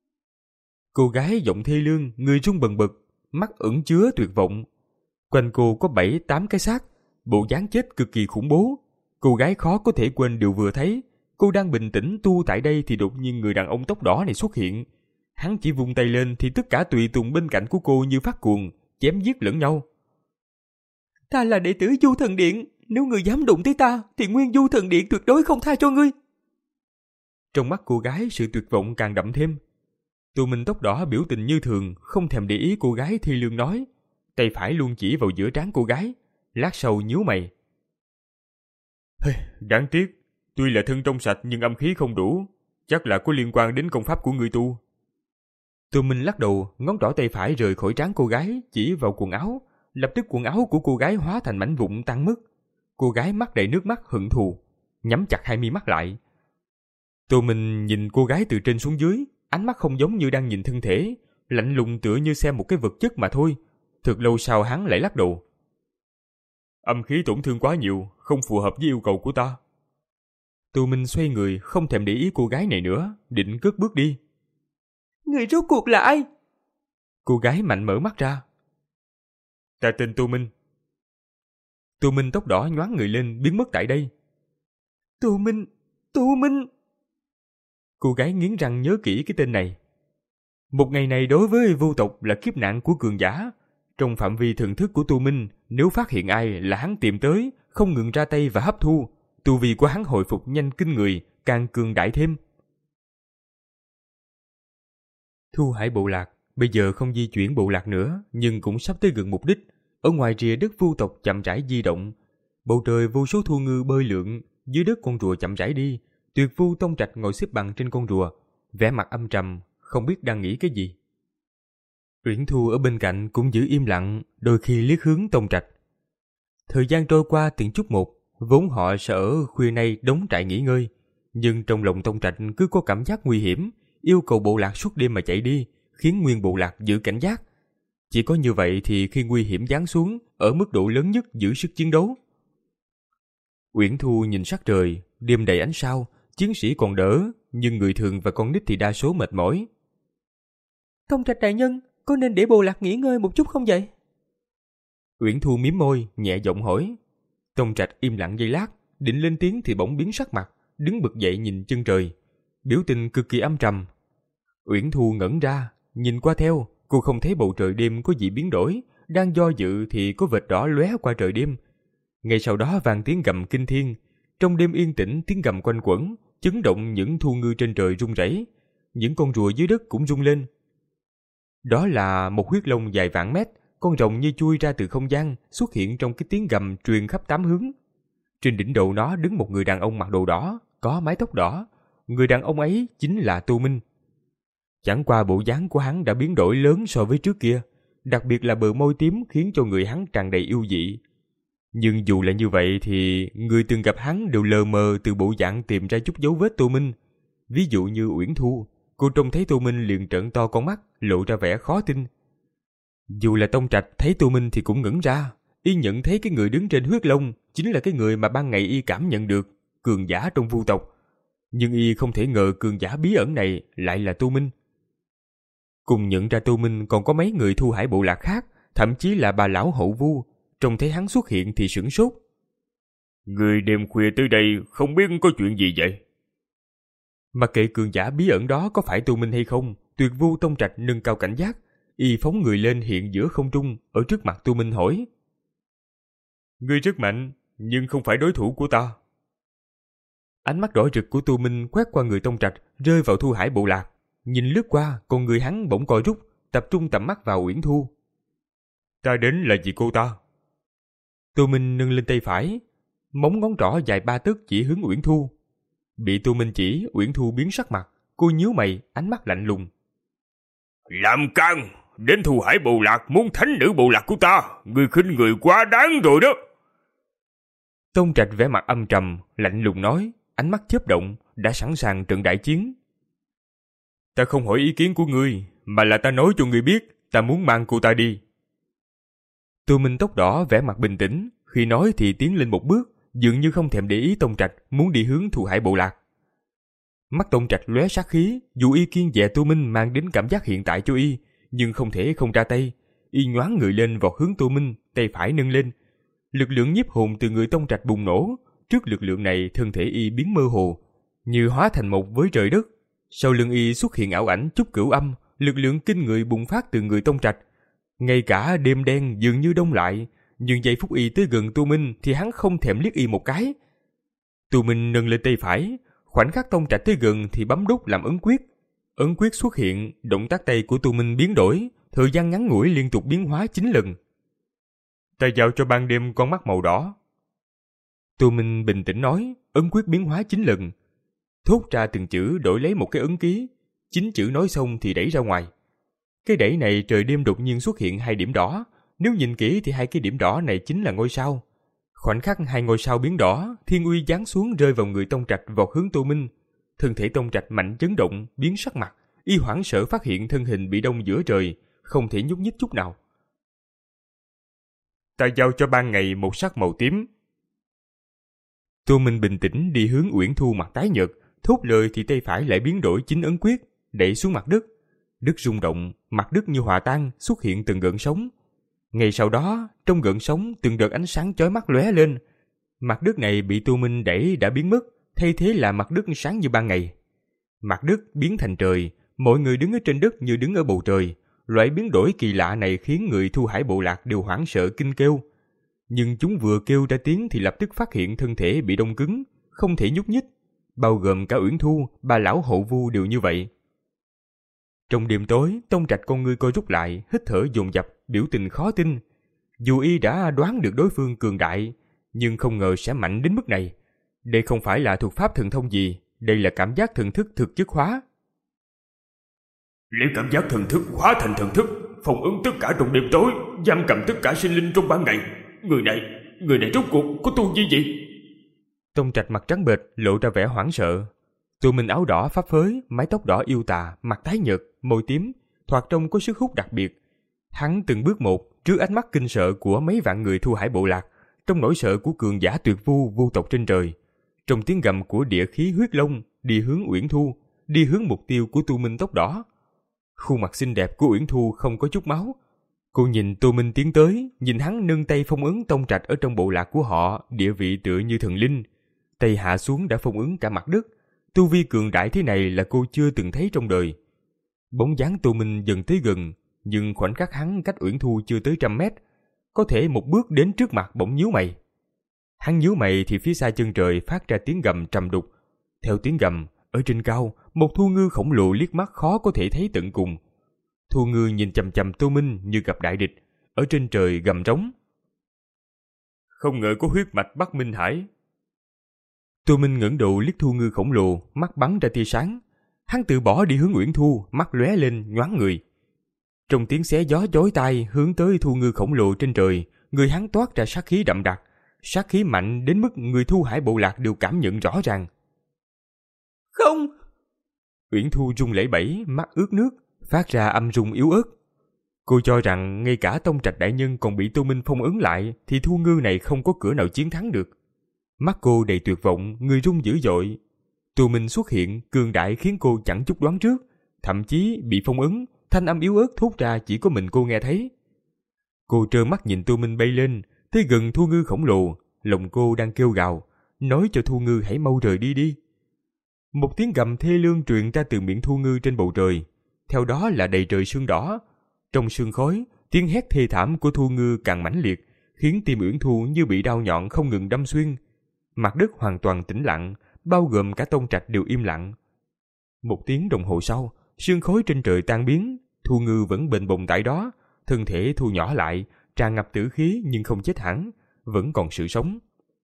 Cô gái giọng thê lương, người run bần bật, mắt ẩn chứa tuyệt vọng. Quanh cô có bảy tám cái xác, bộ dáng chết cực kỳ khủng bố. Cô gái khó có thể quên điều vừa thấy. Cô đang bình tĩnh tu tại đây thì đột nhiên người đàn ông tóc đỏ này xuất hiện. Hắn chỉ vung tay lên thì tất cả tùy tùng bên cạnh của cô như phát cuồng, chém giết lẫn nhau. Ta là đệ tử Du Thần Điện, nếu ngươi dám đụng tới ta thì nguyên Du Thần Điện tuyệt đối không tha cho ngươi. Trong mắt cô gái sự tuyệt vọng càng đậm thêm. Tô Minh tóc đỏ biểu tình như thường, không thèm để ý cô gái thi lương nói, tay phải luôn chỉ vào giữa trán cô gái, lát sau nhíu mày. Đáng tiếc, tuy là thân trong sạch nhưng âm khí không đủ, chắc là có liên quan đến công pháp của người tu. Tô Minh lắc đầu, ngón trỏ tay phải rời khỏi trán cô gái, chỉ vào quần áo, lập tức quần áo của cô gái hóa thành mảnh vụn tan mất. Cô gái mắt đầy nước mắt hận thù, nhắm chặt hai mi mắt lại. Tô Minh nhìn cô gái từ trên xuống dưới, ánh mắt không giống như đang nhìn thân thể, lạnh lùng tựa như xem một cái vật chất mà thôi. Thực lâu sau hắn lại lắc đầu. Âm khí tổn thương quá nhiều, không phù hợp với yêu cầu của ta. Tô Minh xoay người, không thèm để ý cô gái này nữa, định cất bước đi. Người rốt cuộc là ai? Cô gái mạnh mở mắt ra. Ta tên Tô Minh. Tô Minh tóc đỏ nhoáng người lên, biến mất tại đây. Tô Minh, Tô Minh. Cô gái nghiến răng nhớ kỹ cái tên này. Một ngày này đối với vô tộc là kiếp nạn của cường giả. Trong phạm vi thần thức của Tô Minh, nếu phát hiện ai là hắn tìm tới, không ngừng ra tay và hấp thu, tu vi của hắn hồi phục nhanh kinh người, càng cường đại thêm. Thu Hải bộ lạc bây giờ không di chuyển bộ lạc nữa, nhưng cũng sắp tới gần mục đích. Ở ngoài rìa đất vu tộc chậm rãi di động, bầu trời vô số thu ngư bơi lượn, dưới đất con rùa chậm rãi đi. Tuyệt Vu Tông Trạch ngồi xếp bằng trên con rùa, vẻ mặt âm trầm, không biết đang nghĩ cái gì. Uyển Thu ở bên cạnh cũng giữ im lặng, đôi khi liếc hướng Tông Trạch. Thời gian trôi qua từng chút một, vốn họ sẽ ở khuya nay đóng trại nghỉ ngơi, nhưng trong lòng Tông Trạch cứ có cảm giác nguy hiểm, yêu cầu bộ lạc suốt đêm mà chạy đi, khiến nguyên bộ lạc giữ cảnh giác. Chỉ có như vậy thì khi nguy hiểm giáng xuống, ở mức độ lớn nhất giữ sức chiến đấu. Uyển Thu nhìn sắc trời, đêm đầy ánh sao, chiến sĩ còn đỡ, nhưng người thường và con nít thì đa số mệt mỏi. Tông Trạch đại nhân, có nên để bộ lạc nghỉ ngơi một chút không vậy? Uyển Thu mím môi, nhẹ giọng hỏi. Tông Trạch im lặng giây lát, định lên tiếng thì bỗng biến sắc mặt, đứng bật dậy nhìn chân trời, biểu tình cực kỳ âm trầm. Uyển Thu ngẩn ra, nhìn qua theo, cô không thấy bầu trời đêm có gì biến đổi, đang do dự thì có vệt đỏ lóe qua trời đêm. Ngay sau đó vang tiếng gầm kinh thiên, trong đêm yên tĩnh tiếng gầm quanh quẩn, chấn động những thu ngư trên trời rung rẩy, những con rùa dưới đất cũng rung lên. Đó là một huyết long dài vạn mét, con rồng như chui ra từ không gian, xuất hiện trong cái tiếng gầm truyền khắp tám hướng. Trên đỉnh đầu nó đứng một người đàn ông mặc đồ đỏ, có mái tóc đỏ. Người đàn ông ấy chính là Tô Minh. Chẳng qua bộ dáng của hắn đã biến đổi lớn so với trước kia, đặc biệt là bờ môi tím khiến cho người hắn tràn đầy yêu dị. Nhưng dù là như vậy thì người từng gặp hắn đều lờ mờ từ bộ dạng tìm ra chút dấu vết Tô Minh. Ví dụ như Uyển Thu, cô trông thấy Tô Minh liền trợn to con mắt, lộ ra vẻ khó tin. Dù là Tông Trạch thấy Tô Minh thì cũng ngẩn ra, y nhận thấy cái người đứng trên huyết long chính là cái người mà ban ngày y cảm nhận được, cường giả trong vu tộc. Nhưng y không thể ngờ cường giả bí ẩn này lại là Tô Minh. Cùng nhận ra Tô Minh còn có mấy người Thu Hải bộ lạc khác, thậm chí là bà lão hậu vu, trông thấy hắn xuất hiện thì sửng sốt. Người đêm khuya tới đây không biết có chuyện gì vậy? Mặc kệ cường giả bí ẩn đó có phải Tô Minh hay không, Tuyệt Vu Tông Trạch nâng cao cảnh giác, y phóng người lên hiện giữa không trung, ở trước mặt Tô Minh hỏi. Ngươi rất mạnh, nhưng không phải đối thủ của ta. Ánh mắt đỏ rực của Tô Minh quét qua người Tông Trạch, rơi vào Thu Hải bộ lạc. Nhìn lướt qua, còn người hắn bỗng co rút, tập trung tầm mắt vào Uyển Thu. Ta đến là vì cô ta. Tô Minh nâng lên tay phải, móng ngón trỏ dài ba tấc chỉ hướng Uyển Thu. Bị Tô Minh chỉ, Uyển Thu biến sắc mặt, cô nhíu mày, ánh mắt lạnh lùng. Làm càn, đến Thu Hải bộ lạc muốn thánh nữ bộ lạc của ta, người khinh người quá đáng rồi đó. Tông Trạch vẻ mặt âm trầm, lạnh lùng nói, ánh mắt chớp động, đã sẵn sàng trận đại chiến. Ta không hỏi ý kiến của ngươi, mà là ta nói cho ngươi biết, ta muốn mang cô ta đi. Tô Minh tóc đỏ vẻ mặt bình tĩnh, khi nói thì tiến lên một bước, dường như không thèm để ý Tông Trạch muốn đi hướng Thu Hải bộ lạc. Mắt Tông Trạch lóe sát khí, dù y kiêng dè Tô Minh mang đến cảm giác hiện tại cho y, nhưng không thể không ra tay. Y nhoáng người lên vọt hướng Tô Minh, tay phải nâng lên. Lực lượng nhiếp hồn từ người Tông Trạch bùng nổ, trước lực lượng này thân thể y biến mơ hồ, như hóa thành một với trời đất. Sau lưng y xuất hiện ảo ảnh Trúc Cửu Âm, lực lượng kinh người bùng phát từ người Tông Trạch. Ngay cả đêm đen dường như đông lại, nhưng giây phút y tới gần Tô Minh thì hắn không thèm liếc y một cái. Tô Minh nâng lên tay phải, khoảnh khắc Tông Trạch tới gần thì bấm đút làm ấn quyết. Ấn quyết xuất hiện, động tác tay của Tô Minh biến đổi, thời gian ngắn ngủi liên tục biến hóa chín lần. Ta giao cho ban đêm con mắt màu đỏ. Tô Minh bình tĩnh nói, ấn quyết biến hóa chín lần. Thốt ra từng chữ đổi lấy một cái ấn ký, chín chữ nói xong thì đẩy ra ngoài. Cái đẩy này trời đêm đột nhiên xuất hiện hai điểm đỏ, nếu nhìn kỹ thì hai cái điểm đỏ này chính là ngôi sao. Khoảnh khắc hai ngôi sao biến đỏ, thiên uy giáng xuống rơi vào người Tông Trạch vọt hướng Tô Minh. Thân thể Tông Trạch mạnh chấn động, biến sắc mặt, y hoảng sợ phát hiện thân hình bị đông giữa trời, không thể nhúc nhích chút nào. Ta giao cho ban ngày một sắc màu tím. Tô Minh bình tĩnh đi hướng Uyển Thu mặt tái nhợt, thốt lời thì tay phải lại biến đổi chính ấn quyết, đẩy xuống mặt đất. Đất rung động, mặt đất như hòa tan, xuất hiện từng gợn sóng. Ngay sau đó, trong gợn sóng từng đợt ánh sáng chói mắt lóe lên. Mặt đất này bị Tô Minh đẩy đã biến mất, thay thế là mặt đất sáng như ban ngày. Mặt đất biến thành trời, mọi người đứng ở trên đất như đứng ở bầu trời. Loại biến đổi kỳ lạ này khiến người Thu Hải bộ lạc đều hoảng sợ kinh kêu. Nhưng chúng vừa kêu ra tiếng thì lập tức phát hiện thân thể bị đông cứng, không thể nhúc nhích. Bao gồm cả Uyển Thu, bà lão Hậu Vu đều như vậy. Trong đêm tối, Tông Trạch con ngươi co rút lại, hít thở dồn dập, biểu tình khó tin. Dù y đã đoán được đối phương cường đại, nhưng không ngờ sẽ mạnh đến mức này. Đây không phải là thuật pháp thần thông gì, đây là cảm giác thần thức thực chất hóa. Lấy cảm giác thần thức hóa thành thần thức, phong ấn tất cả trong đêm tối, giam cầm tất cả sinh linh trong ban ngày. Người này, người này rốt cuộc có tu vi gì? Tông Trạch mặt trắng bệch, lộ ra vẻ hoảng sợ. Tụi mình áo đỏ phấp phới, mái tóc đỏ yêu tà, mặt tái nhợt, môi tím, thoạt trông có sức hút đặc biệt. Hắn từng bước một trước ánh mắt kinh sợ của mấy vạn người Thu Hải bộ lạc, trong nỗi sợ của cường giả tuyệt vu vô tộc trên trời, trong tiếng gầm của địa khí huyết long, đi hướng Uyển Thu, đi hướng mục tiêu của Tu Minh tóc đỏ. Khuôn mặt xinh đẹp của Uyển Thu không có chút máu. Cô nhìn Tô Minh tiến tới, nhìn hắn nâng tay phong ấn Tông Trạch ở trong bộ lạc của họ, địa vị tựa như thần linh. Tay hạ xuống đã phong ấn cả mặt đất. Tu vi cường đại thế này là cô chưa từng thấy trong đời. Bóng dáng Tô Minh dần tới gần, nhưng khoảnh khắc hắn cách Uyển Thu chưa tới trăm mét. Có thể một bước đến trước mặt bỗng nhíu mày. Hắn nhíu mày thì phía xa chân trời phát ra tiếng gầm trầm đục. Theo tiếng gầm, ở trên cao, một thu ngư khổng lồ liếc mắt khó có thể thấy tận cùng. Thu ngư nhìn chằm chằm Tô Minh như gặp đại địch, ở trên trời gầm rống. Không ngờ có huyết mạch Bắc Minh Hải. Tô Minh ngẩng đầu liếc thu ngư khổng lồ, mắt bắn ra tia sáng. Hắn tự bỏ đi hướng Uyển Thu, mắt lóe lên nhoáng người. Trong tiếng xé gió chói tai hướng tới thu ngư khổng lồ trên trời, người hắn toát ra sát khí đậm đặc, sát khí mạnh đến mức người Thu Hải bộ lạc đều cảm nhận rõ ràng. Không! Uyển Thu run lẩy bẩy, mắt ướt nước, phát ra âm rung yếu ớt. Cô cho rằng ngay cả Tông Trạch đại nhân còn bị Tô Minh phong ấn lại thì thu ngư này không có cửa nào chiến thắng được. Mắt cô đầy tuyệt vọng, người run dữ dội. Tô Minh xuất hiện cường đại khiến cô chẳng chút đoán trước, thậm chí bị phong ấn, thanh âm yếu ớt thốt ra chỉ có mình cô nghe thấy. Cô trơ mắt nhìn Tô Minh bay lên, tới gần thu ngư khổng lồ, lòng cô đang kêu gào, nói cho thu ngư hãy mau rời đi đi. Một tiếng gầm thê lương truyền ra từ miệng thu ngư trên bầu trời, theo đó là đầy trời sương đỏ. Trong sương khói, tiếng hét thê thảm của thu ngư càng mãnh liệt, khiến tim Uyển Thu như bị đao nhọn không ngừng đâm xuyên. Mặt đất hoàn toàn tĩnh lặng, bao gồm cả Tông Trạch đều im lặng. Một tiếng đồng hồ sau, sương khói trên trời tan biến, thu ngư vẫn bền bồng tại đó, thân thể thu nhỏ lại, tràn ngập tử khí nhưng không chết hẳn, vẫn còn sự sống.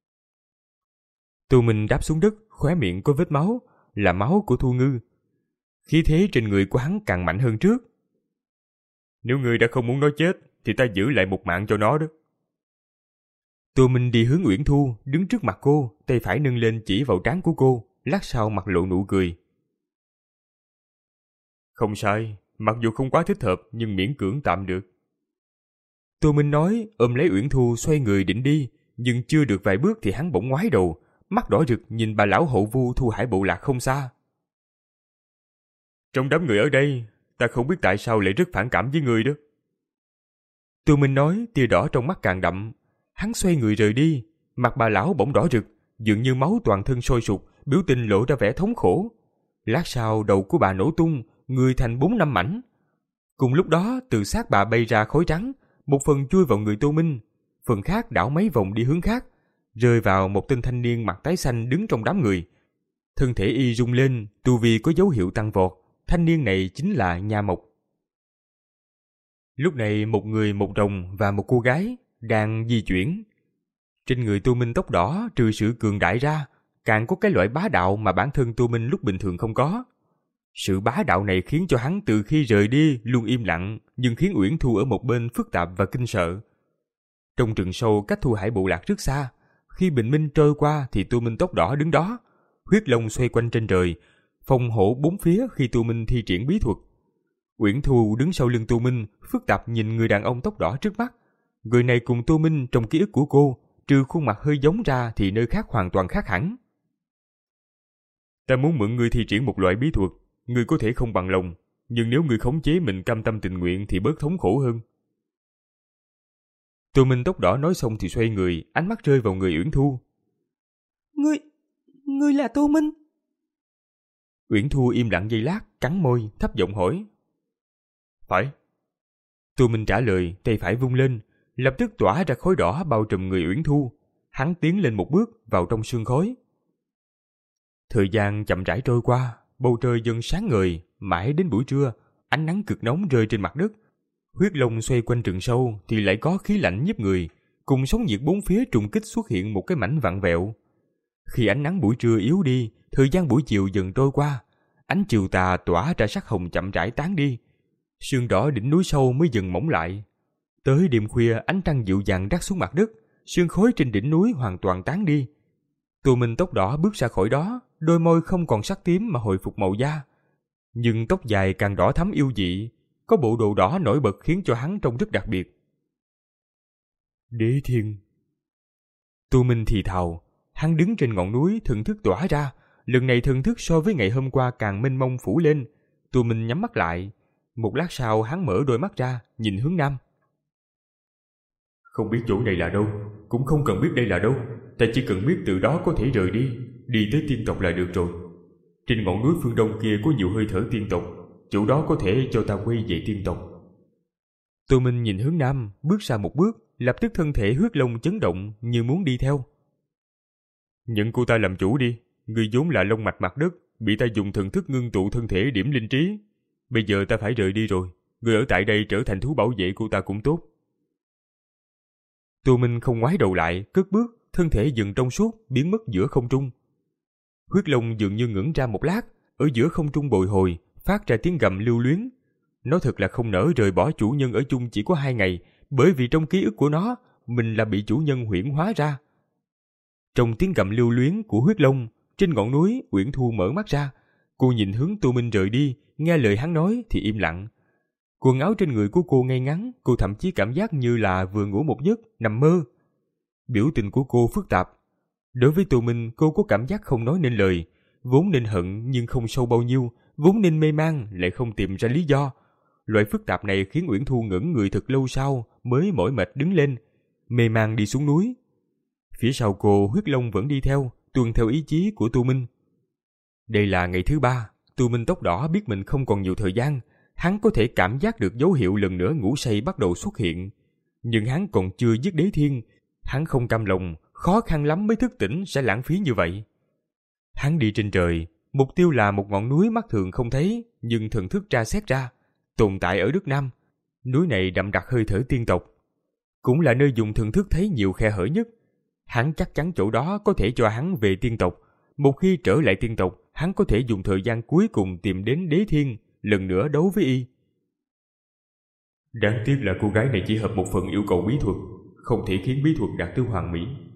Tô Minh đáp xuống đất, khóe miệng có vết máu, là máu của thu ngư. Khí thế trên người của hắn càng mạnh hơn trước. Nếu người đã không muốn nó chết, thì ta giữ lại một mạng cho nó đó. Tô Minh đi hướng Uyển Thu, đứng trước mặt cô, tay phải nâng lên chỉ vào trán của cô, lát sau mặt lộ nụ cười. Không sai, mặc dù không quá thích hợp nhưng miễn cưỡng tạm được. Tô Minh nói, ôm lấy Uyển Thu xoay người định đi, nhưng chưa được vài bước thì hắn bỗng ngoái đầu, mắt đỏ rực nhìn bà lão Hậu Vu Thu Hải bộ lạc không xa. Trong đám người ở đây, ta không biết tại sao lại rất phản cảm với người đó. Tô Minh nói, tia đỏ trong mắt càng đậm. Hắn xoay người rời đi, mặt bà lão bỗng đỏ rực, dường như máu toàn thân sôi sục, biểu tình lộ ra vẻ thống khổ. Lát sau đầu của bà nổ tung, người thành bốn năm mảnh. Cùng lúc đó, từ xác bà bay ra khói trắng, một phần chui vào người Tô Minh, phần khác đảo mấy vòng đi hướng khác, rơi vào một tên thanh niên mặt tái xanh đứng trong đám người. Thân thể y rung lên, tu vi có dấu hiệu tăng vọt. Thanh niên này chính là Nha Mộc. Lúc này một người một rồng và một cô gái đang di chuyển. Trên người Tô Minh tóc đỏ trừ sự cường đại ra, càng có cái loại bá đạo mà bản thân Tô Minh lúc bình thường không có. Sự bá đạo này khiến cho hắn từ khi rời đi luôn im lặng, nhưng khiến Uyển Thu ở một bên phức tạp và kinh sợ. Trong rừng sâu cách Thu Hải bộ lạc rất xa, khi bình minh trôi qua thì Tô Minh tóc đỏ đứng đó, huyết long xoay quanh trên trời, phòng hộ bốn phía khi Tô Minh thi triển bí thuật. Uyển Thu đứng sau lưng Tô Minh, phức tạp nhìn người đàn ông tóc đỏ trước mắt. Người này cùng Tô Minh trong ký ức của cô, trừ khuôn mặt hơi giống ra thì nơi khác hoàn toàn khác hẳn. Ta muốn mượn ngươi thi triển một loại bí thuật, ngươi có thể không bằng lòng, nhưng nếu ngươi khống chế mình cam tâm tình nguyện thì bớt thống khổ hơn. Tô Minh tóc đỏ nói xong thì xoay người, ánh mắt rơi vào người Uyển Thu. Ngươi, ngươi là Tô Minh? Uyển Thu im lặng giây lát, cắn môi, thấp giọng hỏi. Phải. Tô Minh trả lời, tay phải vung lên, lập tức tỏa ra khói đỏ bao trùm người Uyển Thu. Hắn tiến lên một bước vào trong sương khói. Thời gian chậm rãi trôi qua, bầu trời dần sáng ngời, mãi đến buổi trưa, ánh nắng cực nóng rơi trên mặt đất. Huyết Long xoay quanh rừng sâu thì lại có khí lạnh nhiếp người, cùng sóng nhiệt bốn phía trùng kích xuất hiện một cái mảnh vặn vẹo. Khi ánh nắng buổi trưa yếu đi, thời gian buổi chiều dần trôi qua, ánh chiều tà tỏa ra sắc hồng chậm rãi tán đi. Sương đỏ đỉnh núi sâu mới dần mỏng lại. Tới đêm khuya, ánh trăng dịu dàng rắc xuống mặt đất, sương khói trên đỉnh núi hoàn toàn tán đi. Tô Minh tóc đỏ bước ra khỏi đó, đôi môi không còn sắc tím mà hồi phục màu da. Nhưng tóc dài càng đỏ thắm yêu dị, có bộ đồ đỏ nổi bật khiến cho hắn trông rất đặc biệt. Đế thiên. Tô Minh thì thào, hắn đứng trên ngọn núi, thần thức tỏa ra, lần này thần thức so với ngày hôm qua càng mênh mông phủ lên. Tô Minh nhắm mắt lại, một lát sau hắn mở đôi mắt ra, nhìn hướng nam. Không biết chỗ này là đâu, cũng không cần biết đây là đâu, ta chỉ cần biết từ đó có thể rời đi, đi tới tiên tộc là được rồi. Trên ngọn núi phương đông kia có nhiều hơi thở tiên tộc, chỗ đó có thể cho ta quay về tiên tộc. Tô Minh nhìn hướng nam, bước ra một bước, lập tức thân thể Huyết Long chấn động như muốn đi theo. Nhận cô ta làm chủ đi, người vốn là lông mạch mặt đất, bị ta dùng thần thức ngưng tụ thân thể điểm linh trí. Bây giờ ta phải rời đi rồi, người ở tại đây trở thành thú bảo vệ cô ta cũng tốt. Tô Minh không ngoái đầu lại, cất bước, thân thể dần trong suốt, biến mất giữa không trung. Huyết Long dường như ngẩng ra một lát, ở giữa không trung bồi hồi, phát ra tiếng gầm lưu luyến. Nó thật là không nỡ rời bỏ chủ nhân ở chung chỉ có hai ngày, bởi vì trong ký ức của nó, mình là bị chủ nhân huyễn hóa ra. Trong tiếng gầm lưu luyến của Huyết Long, trên ngọn núi, Uyển Thu mở mắt ra. Cô nhìn hướng Tô Minh rời đi, nghe lời hắn nói thì im lặng. Quần áo trên người của cô ngay ngắn, cô thậm chí cảm giác như là vừa ngủ một giấc, nằm mơ. Biểu tình của cô phức tạp. Đối với Tô Minh, cô có cảm giác không nói nên lời, vốn nên hận nhưng không sâu bao nhiêu, vốn nên mê man lại không tìm ra lý do. Loại phức tạp này khiến Uyển Thu ngẩn người thật lâu sau mới mỏi mệt đứng lên, mê man đi xuống núi. Phía sau cô, Huyết Long vẫn đi theo, tuân theo ý chí của Tô Minh. Đây là ngày thứ ba, Tô Minh tóc đỏ biết mình không còn nhiều thời gian, hắn có thể cảm giác được dấu hiệu lần nữa ngủ say bắt đầu xuất hiện. Nhưng hắn còn chưa giết đế thiên, hắn không cam lòng, khó khăn lắm mới thức tỉnh sẽ lãng phí như vậy. Hắn đi trên trời, mục tiêu là một ngọn núi mắt thường không thấy, nhưng thần thức tra xét ra, tồn tại ở đất Nam. Núi này đậm đặc hơi thở tiên tộc, cũng là nơi dùng thần thức thấy nhiều khe hở nhất. Hắn chắc chắn chỗ đó có thể cho hắn về tiên tộc. Một khi trở lại tiên tộc, hắn có thể dùng thời gian cuối cùng tìm đến đế thiên, lần nữa đấu với y. Đáng tiếc là cô gái này chỉ hợp một phần yêu cầu bí thuật, không thể khiến bí thuật đạt tới hoàn mỹ.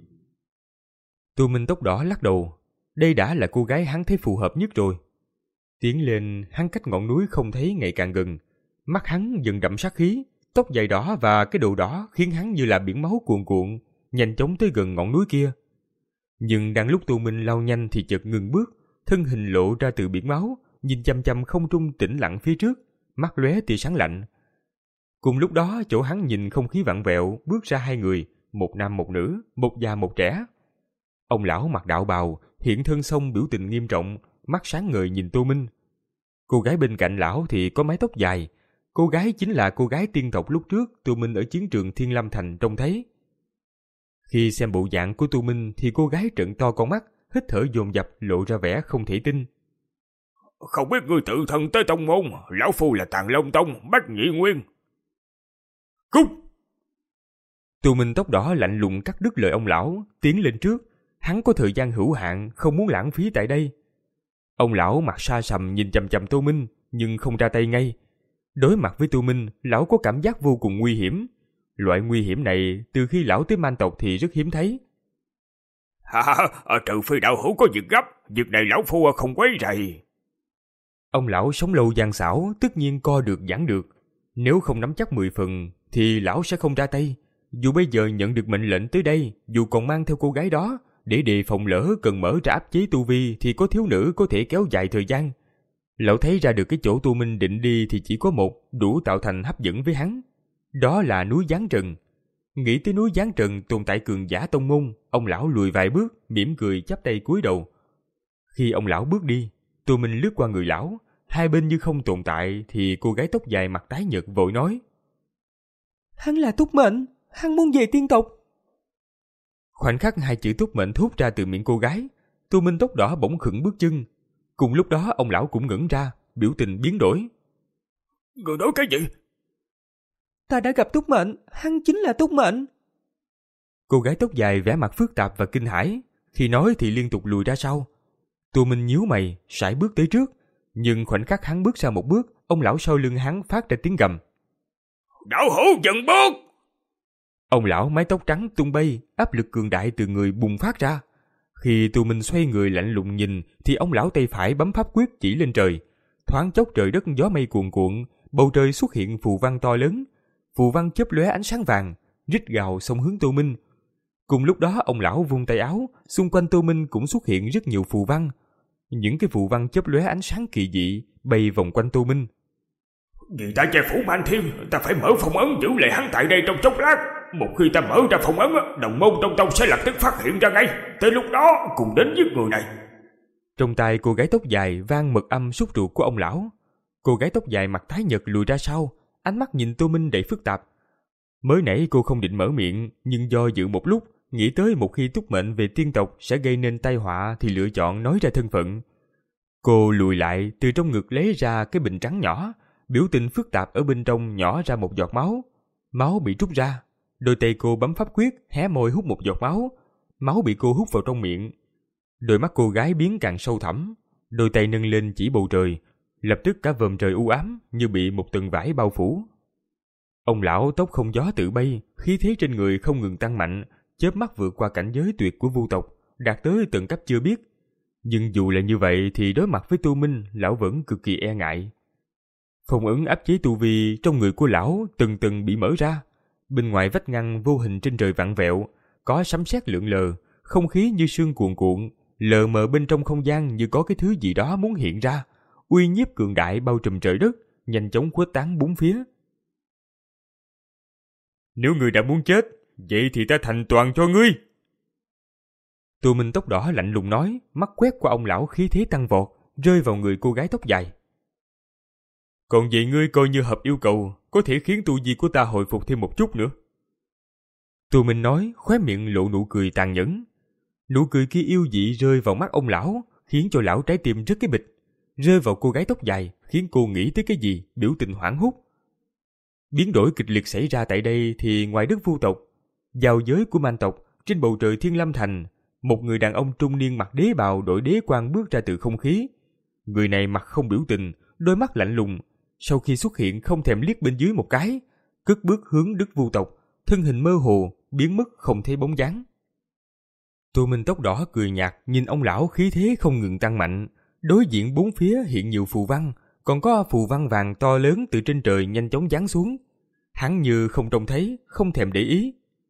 Tô Minh tóc đỏ lắc đầu, đây đã là cô gái hắn thấy phù hợp nhất rồi. Tiến lên, hắn cách ngọn núi không thấy ngày càng gần, mắt hắn dần đậm sát khí, tóc dài đỏ và cái đồ đỏ khiến hắn như là biển máu cuồn cuộn, nhanh chóng tới gần ngọn núi kia. Nhưng đang lúc Tô Minh lao nhanh thì chợt ngừng bước, thân hình lộ ra từ biển máu, nhìn chăm chăm không trung tĩnh lặng phía trước, mắt lóe tia sáng lạnh. Cùng lúc đó, chỗ hắn nhìn không khí vặn vẹo, bước ra hai người, một nam một nữ, một già một trẻ. Ông lão mặc đạo bào, hiện thân xong biểu tình nghiêm trọng, mắt sáng ngời nhìn Tô Minh. Cô gái bên cạnh lão thì có mái tóc dài. Cô gái chính là cô gái tiên tộc lúc trước Tô Minh ở chiến trường Thiên Lâm Thành trông thấy. Khi xem bộ dạng của Tô Minh thì cô gái trợn to con mắt, hít thở dồn dập, lộ ra vẻ không thể tin. Không biết ngươi tự thân tới tông môn, lão phu là Tàng Long Tông, Bách Nhị Nguyên. Cút! Tô Minh tóc đỏ lạnh lùng cắt đứt lời ông lão, tiến lên trước. Hắn có thời gian hữu hạn, không muốn lãng phí tại đây. Ông lão mặt xa sầm nhìn chằm chằm Tô Minh, nhưng không ra tay ngay. Đối mặt với Tô Minh, lão có cảm giác vô cùng nguy hiểm. Loại nguy hiểm này từ khi lão tới Man tộc thì rất hiếm thấy. Hả? Trừ phi đạo hữu có việc gấp, việc này lão phu không quấy rầy. Ông lão sống lâu gian xảo, tất nhiên co được giãn được. Nếu không nắm chắc mười phần thì lão sẽ không ra tay. Dù bây giờ nhận được mệnh lệnh tới đây, dù còn mang theo cô gái đó, để đề phòng lỡ cần mở ra áp chế tu vi thì có thiếu nữ có thể kéo dài thời gian. Lão thấy ra được cái chỗ Tu Minh định đi thì chỉ có một, đủ tạo thành hấp dẫn với hắn. Đó là núi Giáng Trần. Nghĩ tới núi Giáng Trần tồn tại cường giả tông môn, ông lão lùi vài bước, mỉm cười chắp tay cúi đầu. Khi ông lão bước đi, Tu Minh lướt qua người lão, hai bên như không tồn tại thì cô gái tóc dài mặt tái nhợt vội nói: Hắn là túc mệnh, hắn muốn về tiên tộc. Khoảnh khắc hai chữ túc mệnh thốt ra từ miệng cô gái, Tu Minh tóc đỏ bỗng khựng bước chân. Cùng lúc đó ông lão cũng ngẩn ra, biểu tình biến đổi. Người nói cái gì? Ta đã gặp túc mệnh, hắn chính là túc mệnh. Cô gái tóc dài vẻ mặt phức tạp và kinh hãi, khi nói thì liên tục lùi ra sau. Tu Minh nhíu mày, sải bước tới trước, nhưng khoảnh khắc hắn bước ra một bước, ông lão sau lưng hắn phát ra tiếng gầm. Đạo hữu dừng bước! Ông lão mái tóc trắng tung bay, áp lực cường đại từ người bùng phát ra. Khi Tu Minh xoay người lạnh lùng nhìn thì ông lão tay phải bấm pháp quyết chỉ lên trời. Thoáng chốc trời đất gió mây cuồn cuộn, bầu trời xuất hiện phù văn to lớn. Phù văn chớp lóe ánh sáng vàng, rít gào xông hướng Tu Minh. Cùng lúc đó ông lão vung tay áo, xung quanh Tu Minh cũng xuất hiện rất nhiều phù văn. Những cái phù văn chớp lóe ánh sáng kỳ dị bay vòng quanh Tu Minh. Vì ta che phủ Man Thiên, ta phải mở phong ấn giữ lại hắn tại đây trong chốc lát. Một khi ta mở ra phong ấn, đồng môn trong tông sẽ lập tức phát hiện ra ngay. Tới lúc đó cùng đến giết người này. Trong tay cô gái tóc dài vang mật âm sốt ruột của ông lão. Cô gái tóc dài mặt tái nhợt lùi ra sau, ánh mắt nhìn Tu Minh đầy phức tạp. Mới nãy cô không định mở miệng, nhưng do dự một lúc, nghĩ tới một khi túc mệnh về tiên tộc sẽ gây nên tai họa thì lựa chọn nói ra thân phận. Cô lùi lại, từ trong ngực lấy ra cái bình trắng nhỏ, biểu tình phức tạp ở bên trong nhỏ ra một giọt máu. Máu bị trút ra, đôi tay cô bấm pháp quyết, hé môi hút một giọt máu. Máu bị cô hút vào trong miệng. Đôi mắt cô gái biến càng sâu thẳm, đôi tay nâng lên chỉ bầu trời, lập tức cả vòm trời u ám như bị một tầng vải bao phủ. Ông lão tóc không gió tự bay, khí thế trên người không ngừng tăng mạnh, chớp mắt vượt qua cảnh giới tuyệt của vu tộc, đạt tới tầng cấp chưa biết. Nhưng dù là như vậy thì đối mặt với Tu Minh, lão vẫn cực kỳ e ngại. Phong ấn áp chế tu vi trong người của lão từng từng bị mở ra. Bên ngoài vách ngăn vô hình trên trời vặn vẹo, có sấm sét lượn lờ, không khí như sương cuồn cuộn, lờ mờ bên trong không gian như có cái thứ gì đó muốn hiện ra. Uy nhiếp cường đại bao trùm trời đất, nhanh chóng khuếch tán bốn phía. Nếu ngươi đã muốn chết, vậy thì ta thành toàn cho ngươi. Tu Minh tóc đỏ lạnh lùng nói, mắt quét qua ông lão khí thế tăng vọt, rơi vào người cô gái tóc dài. Còn vậy ngươi coi như hợp yêu cầu, có thể khiến tu vi của ta hồi phục thêm một chút nữa. Tu Minh nói, khóe miệng lộ nụ cười tàn nhẫn. Nụ cười kia yêu dị rơi vào mắt ông lão, khiến cho lão trái tim rớt cái bịch. Rơi vào cô gái tóc dài, khiến cô nghĩ tới cái gì, biểu tình hoảng hốt. Biến đổi kịch liệt xảy ra tại đây thì ngoài đất vu tộc, vào giới của man tộc, trên bầu trời Thiên Lâm Thành, một người đàn ông trung niên mặc đế bào đội đế quan bước ra từ không khí. Người này mặt không biểu tình, đôi mắt lạnh lùng. Sau khi xuất hiện không thèm liếc bên dưới một cái, cất bước hướng đất vu tộc, thân hình mơ hồ, biến mất không thấy bóng dáng. Tu Minh tóc đỏ cười nhạt nhìn ông lão khí thế không ngừng tăng mạnh. Đối diện bốn phía hiện nhiều phù văn, còn có phù văn vàng to lớn từ trên trời nhanh chóng giáng xuống. Hắn như không trông thấy, không thèm để ý.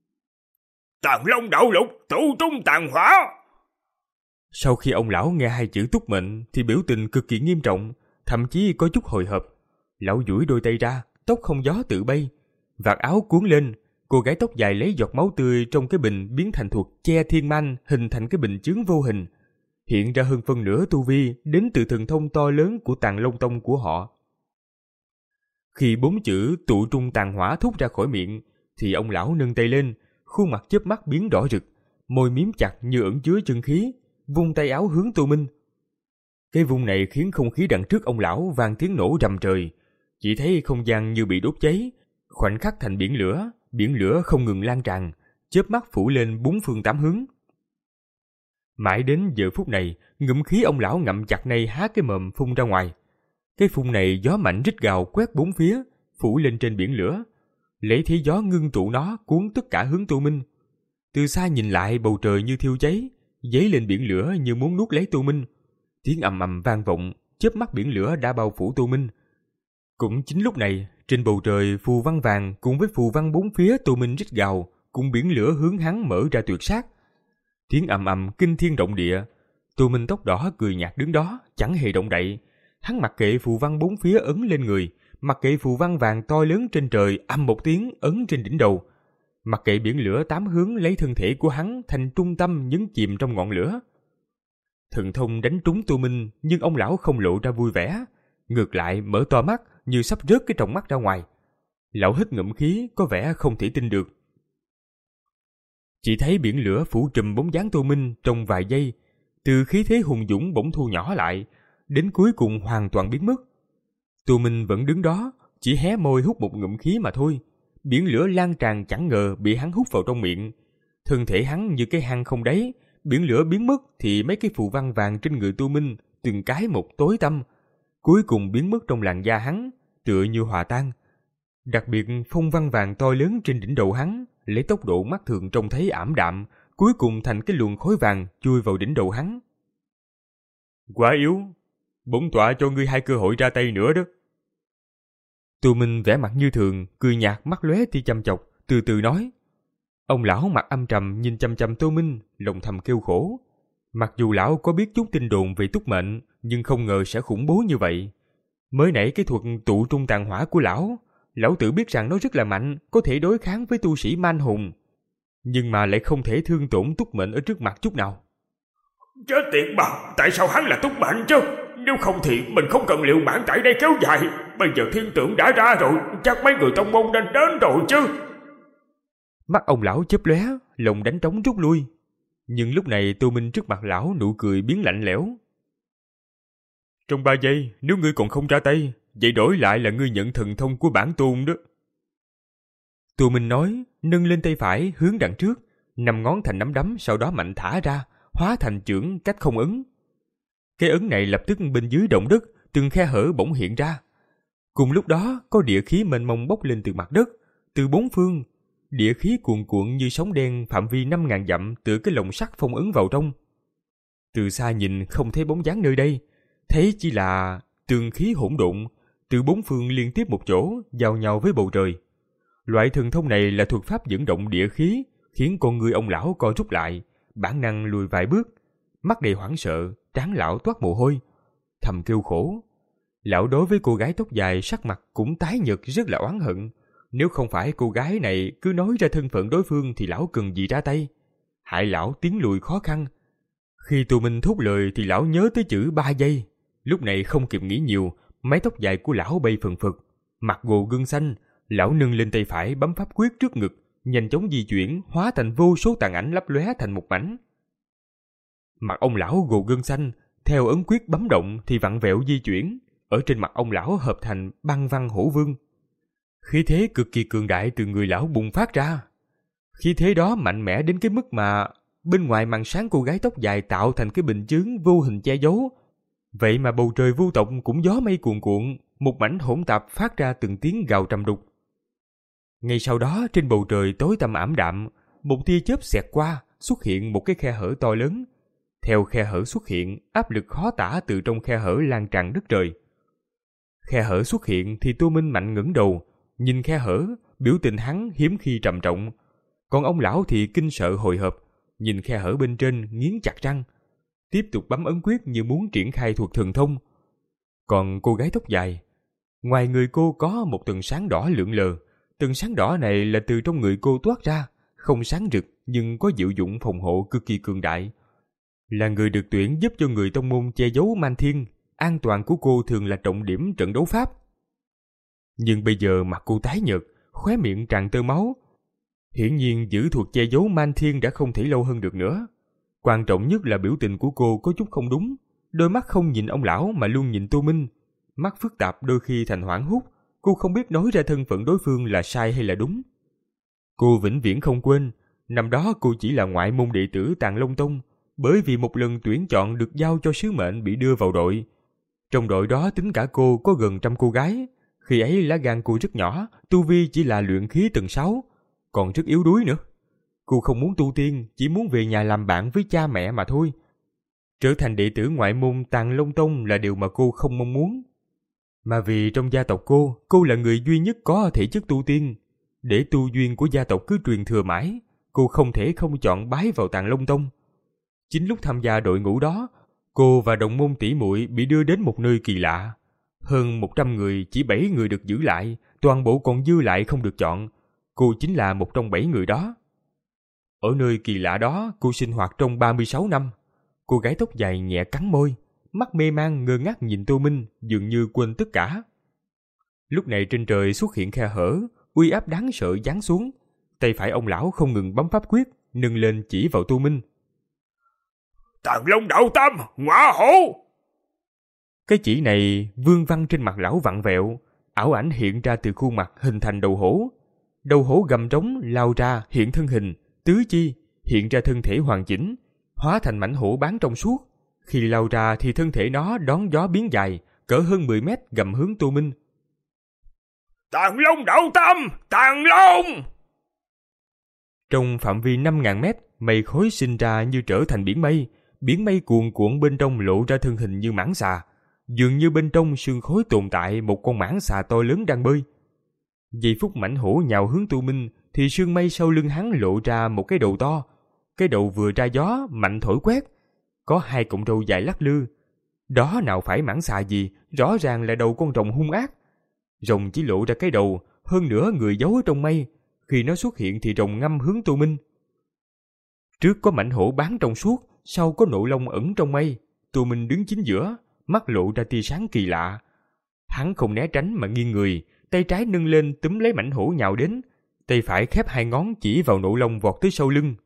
Tàn Long đạo lục, tụ trung tàn hỏa. Sau khi ông lão nghe hai chữ túc mệnh thì biểu tình cực kỳ nghiêm trọng, thậm chí có chút hồi hộp. Lão duỗi đôi tay ra, tóc không gió tự bay, vạt áo cuốn lên. Cô gái tóc dài lấy giọt máu tươi trong cái bình biến thành thuật che thiên manh, hình thành cái bình chướng vô hình, hiện ra hơn phân nửa tu vi đến từ thần thông to lớn của Tàn Long Tông của họ. Khi bốn chữ tụ trung tàn hỏa thốt ra khỏi miệng thì ông lão nâng tay lên, khuôn mặt chớp mắt biến đỏ rực, môi miếm chặt như ẩn chứa chân khí, vung tay áo hướng Tu Minh. Cái vung này khiến không khí đằng trước ông lão vang tiếng nổ rầm trời, chỉ thấy không gian như bị đốt cháy, khoảnh khắc thành biển lửa, biển lửa không ngừng lan tràn, chớp mắt phủ lên bốn phương tám hướng. Mãi đến giờ phút này, ngụm khí ông lão ngậm chặt này há cái mồm phun ra ngoài. Cái phun này gió mạnh rít gào quét bốn phía, phủ lên trên biển lửa. Lấy thế gió ngưng tụ nó cuốn tất cả hướng Tu Minh. Từ xa nhìn lại bầu trời như thiêu cháy, dấy lên biển lửa như muốn nuốt lấy Tu Minh. Tiếng ầm ầm vang vọng, chớp mắt biển lửa đã bao phủ Tu Minh. Cũng chính lúc này, trên bầu trời phù văn vàng cùng với phù văn bốn phía Tu Minh rít gào, cùng biển lửa hướng hắn mở ra tuyệt sát. Tiếng ầm ầm kinh thiên động địa. Tô Minh tóc đỏ cười nhạt đứng đó, chẳng hề động đậy. Hắn mặc kệ phù văn bốn phía ấn lên người, mặc kệ phù văn vàng to lớn trên trời ầm một tiếng ấn trên đỉnh đầu, mặc kệ biển lửa tám hướng lấy thân thể của hắn thành trung tâm nhấn chìm trong ngọn lửa. Thần thông đánh trúng Tô Minh, nhưng ông lão không lộ ra vui vẻ, ngược lại mở to mắt như sắp rớt cái tròng mắt ra ngoài. Lão hít ngụm khí, có vẻ không thể tin được. Chỉ thấy biển lửa phủ trùm bóng dáng Tô Minh trong vài giây, từ khí thế hùng dũng bỗng thu nhỏ lại, đến cuối cùng hoàn toàn biến mất. Tô Minh vẫn đứng đó, chỉ hé môi hút một ngụm khí mà thôi. Biển lửa lan tràn chẳng ngờ bị hắn hút vào trong miệng. Thân thể hắn như cái hang không đáy, biển lửa biến mất thì mấy cái phù văn vàng trên người Tô Minh từng cái một tối tăm, cuối cùng biến mất trong làn da hắn, tựa như hòa tan. Đặc biệt phong văn vàng to lớn trên đỉnh đầu hắn, lấy tốc độ mắt thường trông thấy ảm đạm, cuối cùng thành cái luồng khói vàng chui vào đỉnh đầu hắn. Quá yếu, bổn tọa cho ngươi hai cơ hội ra tay nữa đó. Tô Minh vẻ mặt như thường, cười nhạt mắt lóe tia chăm chọc, từ từ nói. Ông lão mặt âm trầm nhìn chăm chăm Tô Minh, lòng thầm kêu khổ. Mặc dù lão có biết chút tin đồn về túc mệnh, nhưng không ngờ sẽ khủng bố như vậy. Mới nãy cái thuật tụ trung tàn hỏa của lão, lão tự biết rằng nó rất là mạnh, có thể đối kháng với tu sĩ man hùng, nhưng mà lại không thể thương tổn túc mệnh ở trước mặt chút nào. Chết tiệt bà, tại sao hắn là túc mệnh chứ? Nếu không thì mình không cần liệu mạng tại đây kéo dài. Bây giờ thiên tượng đã ra rồi, chắc mấy người tông môn nên đến rồi chứ. Mắt ông lão chớp lóe, lòng đánh trống rút lui. Nhưng lúc này Tô Minh trước mặt lão nụ cười biến lạnh lẽo. Trong ba giây, nếu ngươi còn không ra tay, vậy đổi lại là ngươi nhận thần thông của bản tôn đó. Tô Minh nói, nâng lên tay phải hướng đằng trước, nằm ngón thành nắm đấm, sau đó mạnh thả ra, hóa thành chưởng cách không ấn. Cái ấn này lập tức bên dưới động đất, từng khe hở bỗng hiện ra. Cùng lúc đó, có địa khí mênh mông bốc lên từ mặt đất, từ bốn phương. Địa khí cuồn cuộn như sóng đen phạm vi năm ngàn dặm từ cái lồng sắt phong ấn vào trong. Từ xa nhìn không thấy bóng dáng nơi đây, thấy chỉ là tường khí hỗn độn, từ bốn phương liên tiếp một chỗ, giao nhau với bầu trời. Loại thần thông này là thuật pháp dẫn động địa khí, khiến con người ông lão co rút lại, bản năng lùi vài bước, mắt đầy hoảng sợ, trán lão toát mồ hôi, thầm kêu khổ. Lão đối với cô gái tóc dài sắc mặt cũng tái nhợt rất là oán hận. Nếu không phải cô gái này cứ nói ra thân phận đối phương thì lão cần gì ra tay, hại lão tiến lùi khó khăn. Khi Tô Minh thốt lời thì lão nhớ tới chữ ba giây. Lúc này không kịp nghĩ nhiều, mái tóc dài của lão bay phừng phực, mặt gồ gân xanh. Lão nâng lên tay phải bấm pháp quyết trước ngực, nhanh chóng di chuyển, hóa thành vô số tàn ảnh lấp lóe thành một mảnh. Mặt ông lão gồ gân xanh, theo ấn quyết bấm động thì vặn vẹo di chuyển, ở trên mặt ông lão hợp thành băng văn hổ vương. Khí thế cực kỳ cường đại từ người lão bùng phát ra. Khí thế đó mạnh mẽ đến cái mức mà bên ngoài màn sáng cô gái tóc dài tạo thành cái bình chướng vô hình che giấu. Vậy mà bầu trời vô tộc cũng gió mây cuồn cuộn, một mảnh hỗn tạp phát ra từng tiếng gào trầm đục. Ngay sau đó trên bầu trời tối tăm ảm đạm, một tia chớp xẹt qua, xuất hiện một cái khe hở to lớn. Theo khe hở xuất hiện, áp lực khó tả từ trong khe hở lan tràn đất trời. Khe hở xuất hiện thì Tô Minh mạnh ngẩng đầu, nhìn khe hở, biểu tình hắn hiếm khi trầm trọng. Còn ông lão thì kinh sợ hồi hộp, nhìn khe hở bên trên nghiến chặt răng, tiếp tục bấm ấn quyết như muốn triển khai thuật thần thông. Còn cô gái tóc dài, ngoài người cô có một tầng sáng đỏ lượn lờ. Tầng sáng đỏ này là từ trong người cô toát ra, không sáng rực nhưng có diệu dụng phòng hộ cực kỳ cường đại. Là người được tuyển giúp cho người tông môn che giấu man thiên, an toàn của cô thường là trọng điểm trận đấu pháp. Nhưng bây giờ mặt cô tái nhợt, khóe miệng tràn tơ máu. Hiển nhiên giữ thuật che giấu man thiên đã không thể lâu hơn được nữa. Quan trọng nhất là biểu tình của cô có chút không đúng, đôi mắt không nhìn ông lão mà luôn nhìn Tô Minh. Mắt phức tạp đôi khi thành hoảng hốt, cô không biết nói ra thân phận đối phương là sai hay là đúng. Cô vĩnh viễn không quên, năm đó cô chỉ là ngoại môn đệ tử Tàng Long Tông, bởi vì một lần tuyển chọn được giao cho sứ mệnh bị đưa vào đội. Trong đội đó tính cả cô có gần trăm cô gái. Khi ấy lá gan cô rất nhỏ, tu vi chỉ là luyện khí tầng sáu, còn rất yếu đuối nữa. Cô không muốn tu tiên, chỉ muốn về nhà làm bạn với cha mẹ mà thôi. Trở thành đệ tử ngoại môn Tàng Long Tông là điều mà cô không mong muốn. Mà vì trong gia tộc cô, cô là người duy nhất có thể chất tu tiên. Để tu duyên của gia tộc cứ truyền thừa mãi, cô không thể không chọn bái vào Tàng Long Tông. Chính lúc tham gia đội ngũ đó, cô và đồng môn tỷ muội bị đưa đến một nơi kỳ lạ. Hơn một trăm người, chỉ bảy người được giữ lại, toàn bộ còn dư lại không được chọn. Cô chính là một trong bảy người đó. Ở nơi kỳ lạ đó, cô sinh hoạt trong ba mươi sáu năm. Cô gái tóc dài nhẹ cắn môi, mắt mê man ngơ ngác nhìn Tô Minh, dường như quên tất cả. Lúc này trên trời xuất hiện khe hở, uy áp đáng sợ giáng xuống. Tay phải ông lão không ngừng bấm pháp quyết, nâng lên chỉ vào Tô Minh. Tàng Long Đạo Tam, Ngọa Hổ! Cái chỉ này vương văn trên mặt lão vặn vẹo, ảo ảnh hiện ra từ khuôn mặt hình thành đầu hổ. Đầu hổ gầm trống lao ra hiện thân hình, tứ chi, hiện ra thân thể hoàn chỉnh, hóa thành mảnh hổ bán trong suốt. Khi lao ra thì thân thể nó đón gió biến dài, cỡ hơn mười mét gầm hướng Tô Minh. Tàng Long Đạo Tam, Tàng Long! Trong phạm vi năm ngàn mét, mây khói sinh ra như trở thành biển mây. Biển mây cuồn cuộn bên trong lộ ra thân hình như mãng xà. Dường như bên trong sương khói tồn tại một con mãng xà to lớn đang bơi. Giây phút mảnh hổ nhào hướng Tô Minh thì sương mây sau lưng hắn lộ ra một cái đầu to. Cái đầu vừa ra gió mạnh thổi quét, có hai cọng râu dài lắc lư. Đó nào phải mãng xà gì, rõ ràng là đầu con rồng hung ác. Rồng chỉ lộ ra cái đầu, hơn nữa người giấu ở trong mây. Khi nó xuất hiện thì rồng ngâm hướng Tô Minh. Trước có mảnh hổ bán trong suốt, sau có nộ long ẩn trong mây. Tô Minh đứng chính giữa, mắt lộ ra tia sáng kỳ lạ. Hắn không né tránh mà nghiêng người, tay trái nâng lên túm lấy mảnh hổ nhào đến, tay phải khép hai ngón chỉ vào nộ long vọt tới sau lưng.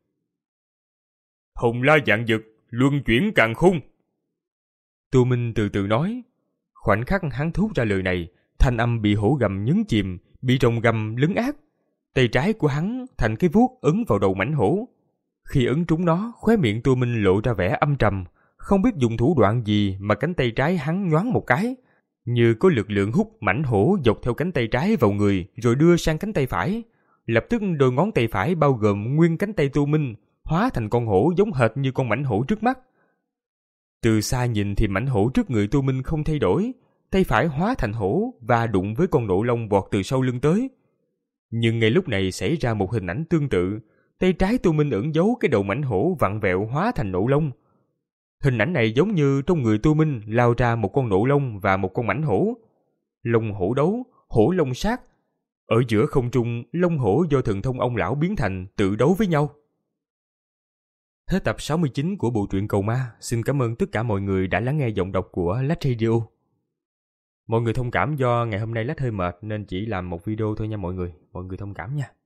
Hồng la vạn dực, luân chuyển càn khôn. Tô Minh từ từ nói. Khoảnh khắc hắn thốt ra lời này, thanh âm bị hổ gầm nhấn chìm, bị rồng gầm lấn át. Tay trái của hắn thành cái vuốt ấn vào đầu mảnh hổ. Khi ấn trúng nó, khóe miệng Tô Minh lộ ra vẻ âm trầm, không biết dùng thủ đoạn gì mà cánh tay trái hắn nhoáng một cái, như có lực lượng hút mảnh hổ dọc theo cánh tay trái vào người rồi đưa sang cánh tay phải. Lập tức đôi ngón tay phải bao gồm nguyên cánh tay Tô Minh hóa thành con hổ giống hệt như con mảnh hổ trước mắt. Từ xa nhìn thì mảnh hổ trước người Tô Minh không thay đổi, tay phải hóa thành hổ và đụng với con nộ long vọt từ sau lưng tới. Nhưng ngay lúc này xảy ra một hình ảnh tương tự, tay trái Tô Minh ẩn giấu cái đầu mảnh hổ vặn vẹo hóa thành nộ long. Hình ảnh này giống như trong người Tô Minh lao ra một con nộ long và một con mảnh hổ. Long hổ đấu, hổ long sát. Ở giữa không trung, long hổ do thần thông ông lão biến thành tự đấu với nhau. Hết tập sáu mươi chín của bộ truyện Cầu Ma. Xin cảm ơn tất cả mọi người đã lắng nghe giọng đọc của Lách Radio. Mọi người thông cảm do ngày hôm nay Lách hơi mệt nên chỉ làm một video thôi nha mọi người. Mọi người thông cảm nha.